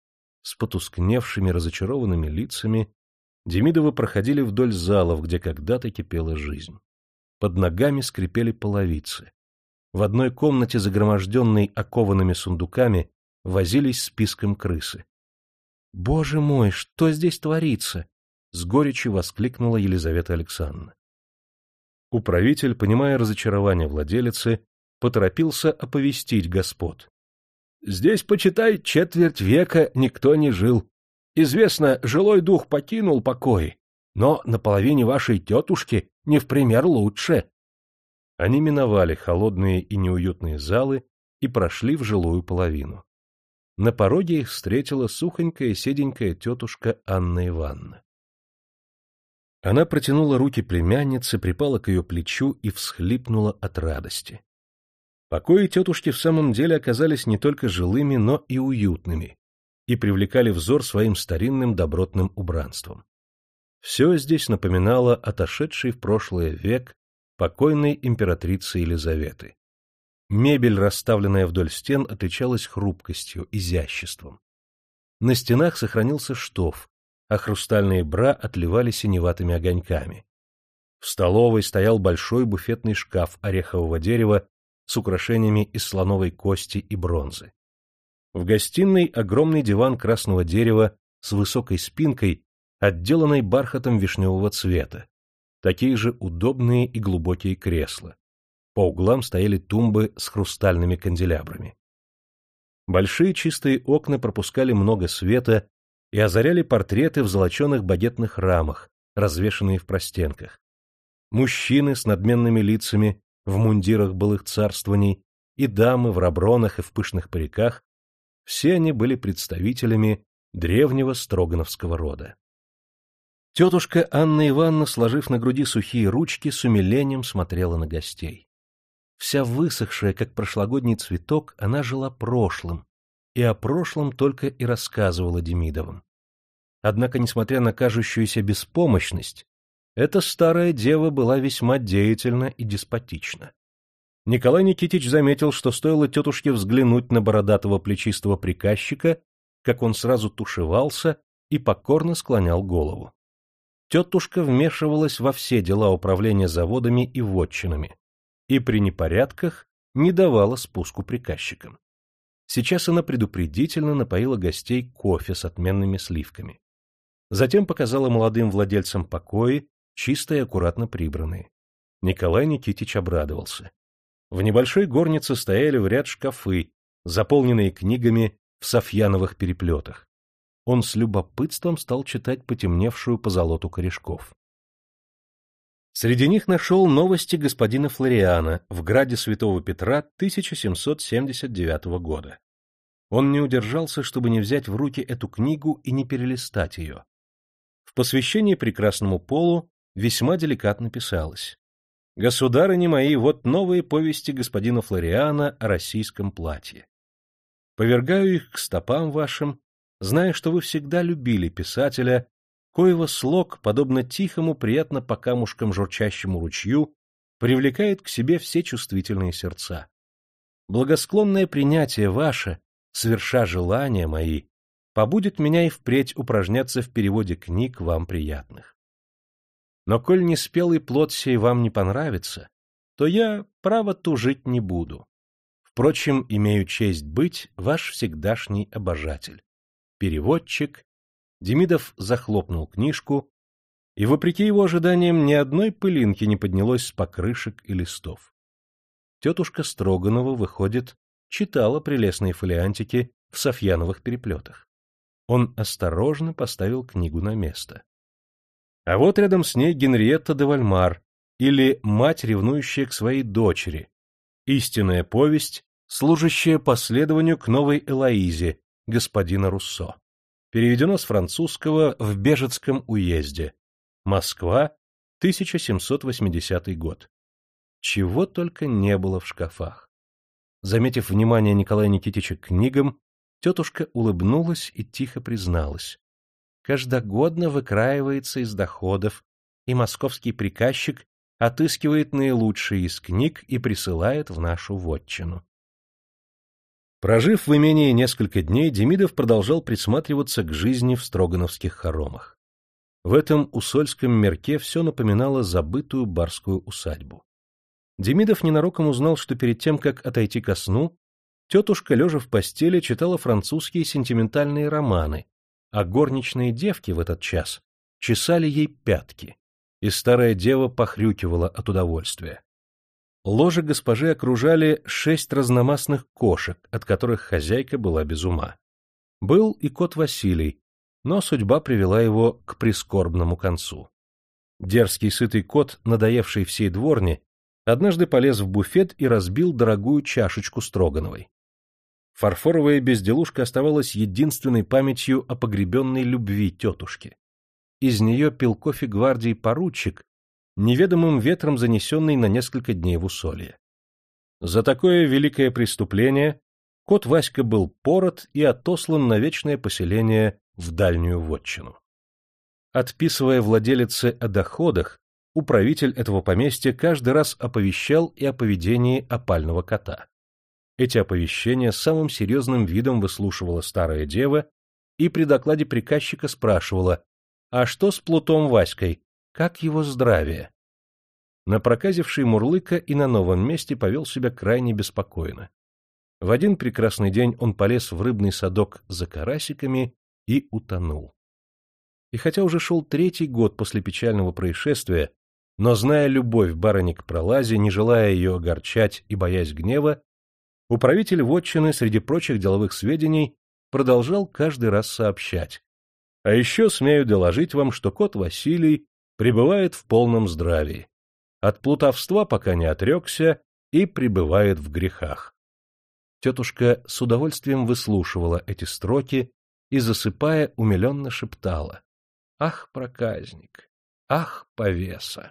С потускневшими, разочарованными лицами Демидовы проходили вдоль залов, где когда-то кипела жизнь. Под ногами скрипели половицы. В одной комнате, загроможденной окованными сундуками, возились с писком крысы. — Боже мой, что здесь творится? — с горечью воскликнула Елизавета Александровна. Управитель, понимая разочарование владелицы, поторопился оповестить господ. — Здесь, почитай, четверть века никто не жил. Известно, жилой дух покинул покой, но на половине вашей тетушки не в пример лучше. Они миновали холодные и неуютные залы и прошли в жилую половину. На пороге их встретила сухонькая седенькая тетушка Анна Ивановна. Она протянула руки племяннице, припала к ее плечу и всхлипнула от радости. Покои тетушки в самом деле оказались не только жилыми, но и уютными, и привлекали взор своим старинным добротным убранством. Все здесь напоминало отошедший в прошлое век покойной императрицы Елизаветы. Мебель, расставленная вдоль стен, отличалась хрупкостью, изяществом. На стенах сохранился штоф, а хрустальные бра отливали синеватыми огоньками. В столовой стоял большой буфетный шкаф орехового дерева с украшениями из слоновой кости и бронзы. В гостиной огромный диван красного дерева с высокой спинкой, отделанной бархатом вишневого цвета, такие же удобные и глубокие кресла. По углам стояли тумбы с хрустальными канделябрами. Большие чистые окна пропускали много света и озаряли портреты в золоченых багетных рамах, развешанные в простенках. Мужчины с надменными лицами в мундирах былых царствований и дамы в робронах и в пышных париках — все они были представителями древнего строгановского рода. Тетушка Анна Ивановна, сложив на груди сухие ручки, с умилением смотрела на гостей. Вся высохшая, как прошлогодний цветок, она жила прошлым, и о прошлом только и рассказывала Демидовым. Однако, несмотря на кажущуюся беспомощность, эта старая дева была весьма деятельна и деспотична. Николай Никитич заметил, что стоило тетушке взглянуть на бородатого плечистого приказчика, как он сразу тушевался и покорно склонял голову. Тетушка вмешивалась во все дела управления заводами и вотчинами, и при непорядках не давала спуску приказчикам. Сейчас она предупредительно напоила гостей кофе с отменными сливками. Затем показала молодым владельцам покои, чистые и аккуратно прибранные. Николай Никитич обрадовался. В небольшой горнице стояли в ряд шкафы, заполненные книгами в софьяновых переплетах. Он с любопытством стал читать потемневшую позолоту корешков. Среди них нашел новости господина Флориана в граде Святого Петра тысяча семьсот семьдесят девятого года. Он не удержался, чтобы не взять в руки эту книгу и не перелистать ее. В посвящении прекрасному полу весьма деликатно писалось: «Государыни мои, вот новые повести господина Флориана о российском платье. Повергаю их к стопам вашим, зная, что вы всегда любили писателя, коего слог, подобно тихому, приятно по камушкам журчащему ручью, привлекает к себе все чувствительные сердца. Благосклонное принятие ваше, сверша желания мои, побудет меня и впредь упражняться в переводе книг вам приятных. Но коль неспелый плод сей вам не понравится, то я, право, тужить не буду. Впрочем, имею честь быть ваш всегдашний обожатель. Переводчик». Демидов захлопнул книжку, и, вопреки его ожиданиям, ни одной пылинки не поднялось с покрышек и листов. Тетушка Строганова, выходит, читала прелестные фолиантики в софьяновых переплетах. Он осторожно поставил книгу на место. А вот рядом с ней Генриетта де Вальмар, или «Мать, ревнующая к своей дочери», истинная повесть, служащая последованию к новой Элоизе, господина Руссо. Переведено с французского в Бежецком уезде. Москва, тысяча семьсот восьмидесятый год. Чего только не было в шкафах. Заметив внимание Николая Никитича к книгам, тетушка улыбнулась и тихо призналась: каждогодно выкраивается из доходов, и московский приказчик отыскивает наилучшие из книг и присылает в нашу вотчину. Прожив в имении несколько дней, Демидов продолжал присматриваться к жизни в строгановских хоромах. В этом усольском мирке все напоминало забытую барскую усадьбу. Демидов ненароком узнал, что перед тем, как отойти ко сну, тетушка, лежа в постели, читала французские сентиментальные романы, а горничные девки в этот час чесали ей пятки, и старая дева похрюкивала от удовольствия. Ложе госпожи окружали шесть разномастных кошек, от которых хозяйка была без ума. Был и кот Василий, но судьба привела его к прискорбному концу. Дерзкий сытый кот, надоевший всей дворне, однажды полез в буфет и разбил дорогую чашечку Строгановой. Фарфоровая безделушка оставалась единственной памятью о погребенной любви тетушки. Из нее пил кофе гвардии поручик, неведомым ветром занесенный на несколько дней в усолье. За такое великое преступление кот Васька был порот и отослан на вечное поселение в дальнюю вотчину. Отписывая владелице о доходах, управитель этого поместья каждый раз оповещал и о поведении опального кота. Эти оповещения самым серьезным видом выслушивала старая дева и при докладе приказчика спрашивала: «А что с Плутом Васькой? Как его здравие?» Напроказивший Мурлыка и на новом месте повел себя крайне беспокойно. В один прекрасный день он полез в рыбный садок за карасиками и утонул. И хотя уже шел третий год после печального происшествия, Но, зная любовь барыни к проладе, не желая ее огорчать и боясь гнева, управитель вотчины среди прочих деловых сведений продолжал каждый раз сообщать. А еще смею доложить вам, что кот Василий пребывает в полном здравии, от плутовства пока не отрекся и пребывает в грехах. Тетушка с удовольствием выслушивала эти строки и, засыпая, умиленно шептала: «Ах, проказник! Ах, повеса!»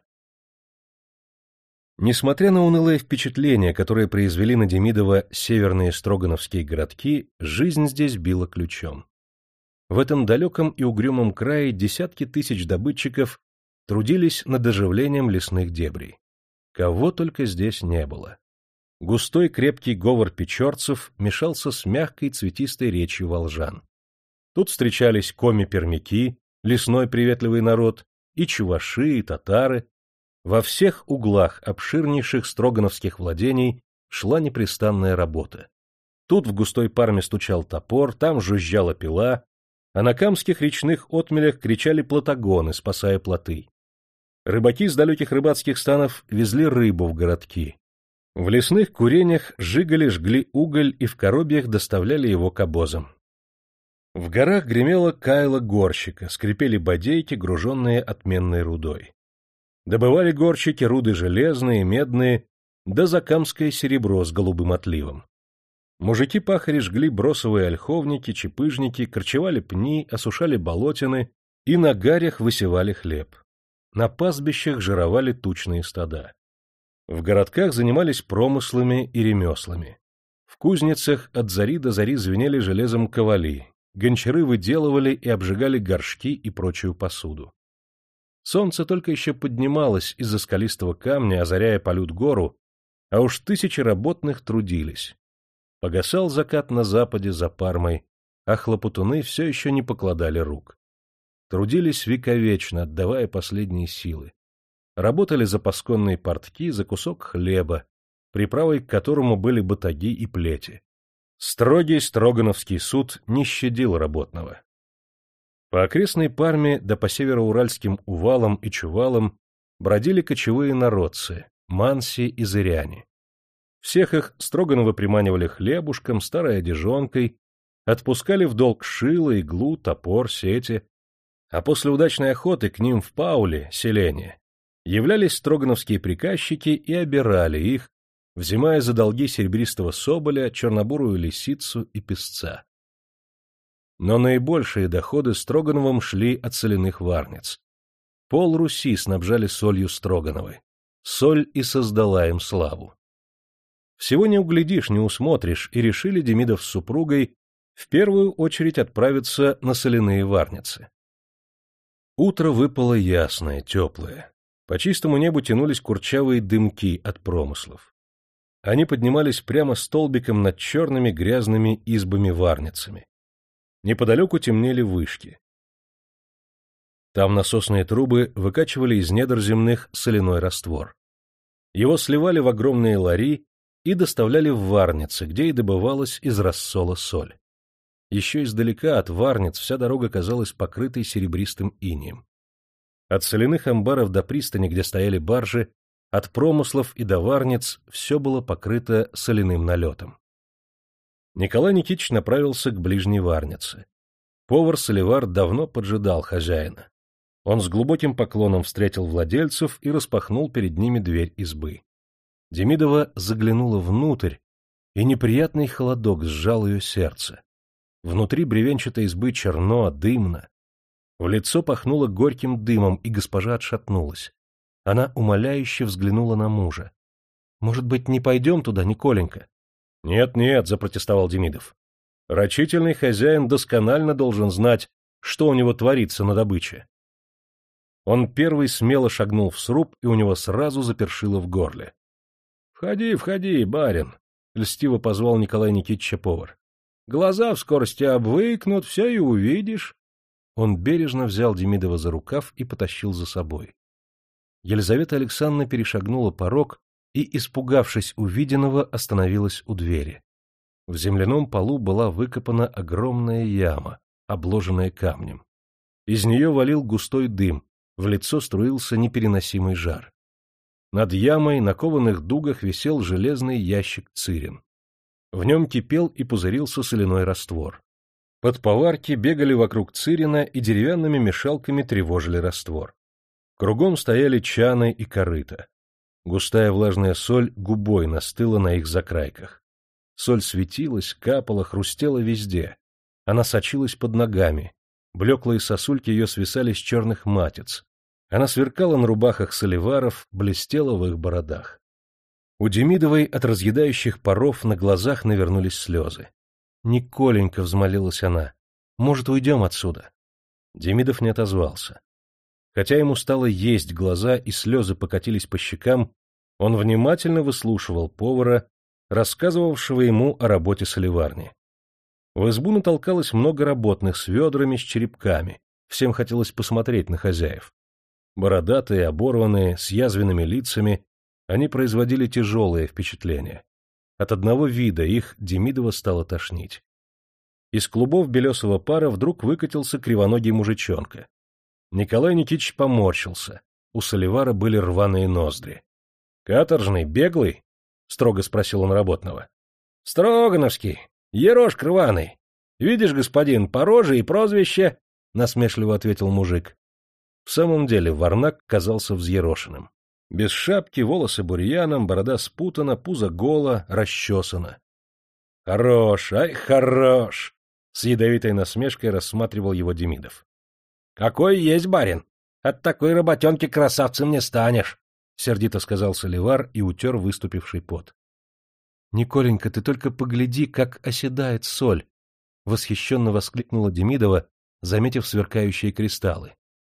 Несмотря на унылое впечатление, которое произвели на Демидова северные строгановские городки, жизнь здесь била ключом. В этом далеком и угрюмом крае десятки тысяч добытчиков трудились над оживлением лесных дебрей. Кого только здесь не было. Густой крепкий говор печорцев мешался с мягкой цветистой речью волжан. Тут встречались коми-пермяки, лесной приветливый народ, и чуваши, и татары. Во всех углах обширнейших строгановских владений шла непрестанная работа. Тут в густой парме стучал топор, там жужжала пила, а на камских речных отмелях кричали плотогоны, спасая плоты. Рыбаки с далеких рыбацких станов везли рыбу в городки. В лесных куренях жигали, жгли уголь и в коробьях доставляли его к обозам. В горах гремело кайло горщика, скрипели бодейки, груженные отменной рудой. Добывали горщики руды железные, медные, да закамское серебро с голубым отливом. Мужики-пахари жгли бросовые ольховники, чепыжники, корчевали пни, осушали болотины и на гарях высевали хлеб. На пастбищах жировали тучные стада. В городках занимались промыслами и ремеслами. В кузницах от зари до зари звенели железом ковали, гончары выделывали и обжигали горшки и прочую посуду. Солнце только еще поднималось из-за скалистого камня, озаряя полют гору, а уж тысячи работных трудились. Погасал закат на западе за Пармой, а хлопотуны все еще не покладали рук. Трудились вековечно, отдавая последние силы. Работали за пасконные портки, за кусок хлеба, приправой к которому были батаги и плети. Строгий Строгановский суд не щадил работного. По окрестной Парме да по североуральским увалам и чувалам бродили кочевые народцы, манси и зыряне. Всех их Строгановы приманивали хлебушком, старой одежонкой, отпускали в долг шило, иглу, топор, сети, а после удачной охоты к ним в Пауле, селение, являлись строгановские приказчики и обирали их, взимая за долги серебристого соболя, чернобурую лисицу и песца. Но наибольшие доходы Строгановым шли от соляных варниц. Пол Руси снабжали солью Строгановой. Соль и создала им славу. Всего не углядишь, не усмотришь, и решили Демидов с супругой в первую очередь отправиться на соляные варницы. Утро выпало ясное, теплое. По чистому небу тянулись курчавые дымки от промыслов. Они поднимались прямо столбиком над черными грязными избами-варницами. Неподалеку темнели вышки. Там насосные трубы выкачивали из недр земных соляной раствор. Его сливали в огромные лари и доставляли в варницы, где и добывалась из рассола соль. Еще издалека от варниц вся дорога казалась покрытой серебристым инеем. От соляных амбаров до пристани, где стояли баржи, от промыслов и до варниц все было покрыто соляным налетом. Николай Никитич направился к ближней варнице. Повар-солевар давно поджидал хозяина. Он с глубоким поклоном встретил владельцев и распахнул перед ними дверь избы. Демидова заглянула внутрь, и неприятный холодок сжал ее сердце. Внутри бревенчатой избы черно, дымно. В лицо пахнуло горьким дымом, и госпожа отшатнулась. Она умоляюще взглянула на мужа. — Может быть, не пойдем туда, Николенька? — Нет, нет, — запротестовал Демидов. — Рачительный хозяин досконально должен знать, что у него творится на добыче. Он первый смело шагнул в сруб, и у него сразу запершило в горле. — Входи, входи, барин, — льстиво позвал Николай Никитича повар. — Глаза в скорости обвыкнут, все и увидишь. Он бережно взял Демидова за рукав и потащил за собой. Елизавета Александровна перешагнула порог и, испугавшись увиденного, остановилась у двери. В земляном полу была выкопана огромная яма, обложенная камнем. Из нее валил густой дым, в лицо струился непереносимый жар. Над ямой на кованых дугах висел железный ящик цирен. В нем кипел и пузырился соляной раствор. Подповарки бегали вокруг цирена и деревянными мешалками тревожили раствор. Кругом стояли чаны и корыта. Густая влажная соль губой настыла на их закрайках. Соль светилась, капала, хрустела везде. Она сочилась под ногами. Блеклые сосульки ее свисали с черных матиц. Она сверкала на рубахах соливаров, блестела в их бородах. У Демидовой от разъедающих паров на глазах навернулись слезы. — Николенька, — взмолилась она, — может, уйдем отсюда? Демидов не отозвался. Хотя ему стало есть глаза и слезы покатились по щекам, он внимательно выслушивал повара, рассказывавшего ему о работе соливарни. В избу натолкалось много работных с ведрами, с черепками. Всем хотелось посмотреть на хозяев. Бородатые, оборванные, с язвенными лицами, они производили тяжелое впечатление. От одного вида их Демидова стало тошнить. Из клубов белесого пара вдруг выкатился кривоногий мужичонка. Николай Никитич поморщился. У соливара были рваные ноздри. — Каторжный, беглый? — строго спросил он работного. — Строгановский, ерошк рваный. Видишь, господин, по роже и прозвище, — насмешливо ответил мужик. В самом деле Варнак казался взъерошенным. Без шапки, волосы бурьяном, борода спутана, пузо голо, расчесана. — Хорош, ай, хорош! — с ядовитой насмешкой рассматривал его Демидов. — Какой есть барин! От такой работенки красавцем не станешь! — сердито сказал соливар и утер выступивший пот. — Николенька, ты только погляди, как оседает соль! — восхищенно воскликнула Демидова, заметив сверкающие кристаллы.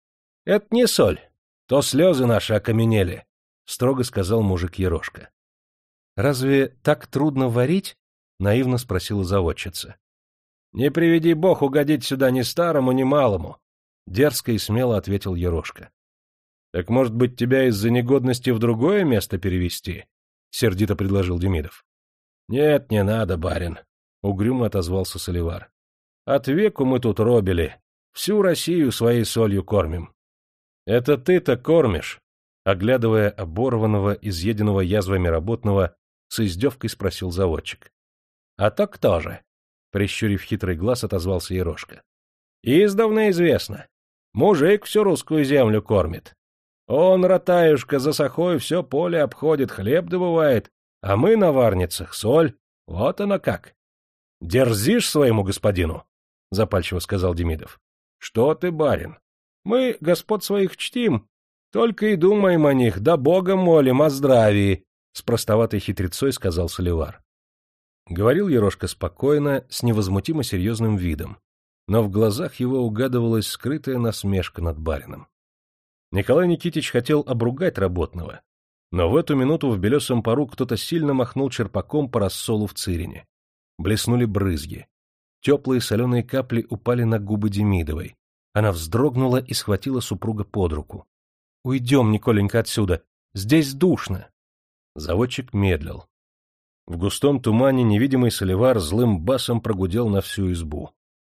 — Это не соль, то слезы наши окаменели, — строго сказал мужик Ерошка. — Разве так трудно варить? — наивно спросила заводчица. — Не приведи бог угодить сюда ни старому, ни малому, — дерзко и смело ответил Ерошка. — Так, может быть, тебя из-за негодности в другое место перевести? — сердито предложил Демидов. — Нет, не надо, барин, — угрюмо отозвался соливар. — От веку мы тут робили, всю Россию своей солью кормим. — Это ты-то кормишь? — оглядывая оборванного, изъеденного язвами работного, с издевкой спросил заводчик. — А то кто же? — прищурив хитрый глаз, отозвался Ерошка. — Издавна известно. Мужик всю русскую землю кормит. Он, ратаюшка, за сахой все поле обходит, хлеб добывает, а мы на варницах соль. Вот оно как. — Дерзишь своему господину? — запальчиво сказал Демидов. — Что ты, барин? Мы господ своих чтим, только и думаем о них, да Бога молим о здравии, — с простоватой хитрецой сказал соливар. Говорил Ерошка спокойно, с невозмутимо серьезным видом, но в глазах его угадывалась скрытая насмешка над барином. Николай Никитич хотел обругать работного, но в эту минуту в белесом пару кто-то сильно махнул черпаком по рассолу в цирене. Блеснули брызги. Теплые соленые капли упали на губы Демидовой. Она вздрогнула и схватила супруга под руку. — Уйдем, Николенька, отсюда. Здесь душно. Заводчик медлил. В густом тумане невидимый соливар злым басом прогудел на всю избу.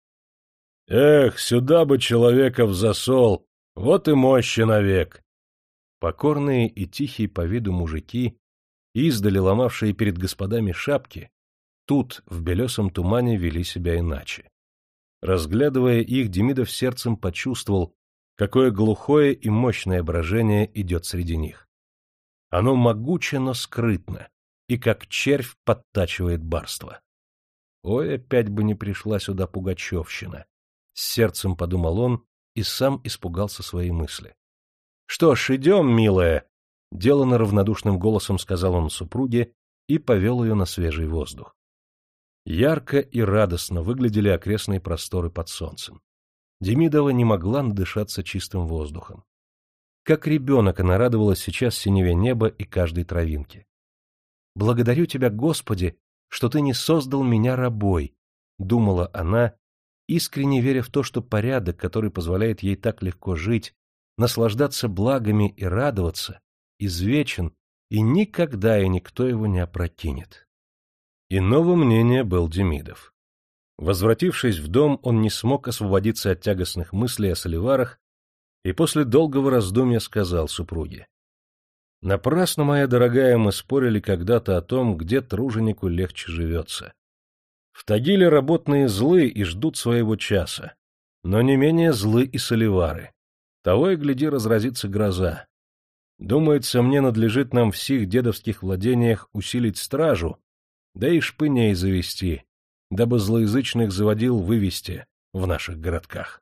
— Эх, сюда бы человека в засол, вот и мощи навек! Покорные и тихие по виду мужики, издали ломавшие перед господами шапки, тут, в белесом тумане, вели себя иначе. Разглядывая их, Демидов сердцем почувствовал, какое глухое и мощное брожение идет среди них. Оно могуче, но скрытно, и как червь подтачивает барство. Ой, опять бы не пришла сюда пугачевщина. С сердцем подумал он и сам испугался своей мысли. — Что ж, идем, милая, — деланно равнодушным голосом сказал он супруге и повел ее на свежий воздух. Ярко и радостно выглядели окрестные просторы под солнцем. Демидова не могла надышаться чистым воздухом. Как ребенок она радовалась сейчас синеве неба и каждой травинке. — Благодарю тебя, Господи, что ты не создал меня рабой, — думала она, искренне веря в то, что порядок, который позволяет ей так легко жить, наслаждаться благами и радоваться, извечен, и никогда и никто его не опрокинет. Иного мнения был Демидов. Возвратившись в дом, он не смог освободиться от тягостных мыслей о соливарах и после долгого раздумья сказал супруге: Напрасно, моя дорогая, мы спорили когда-то о том, где труженику легче живется. В Тагиле работные злы и ждут своего часа, но не менее злы и соливары. Того и гляди, разразится гроза. Думается, мне надлежит нам в сих дедовских владениях усилить стражу, да и шпыней завести, дабы злоязычных заводил вывести в наших городках.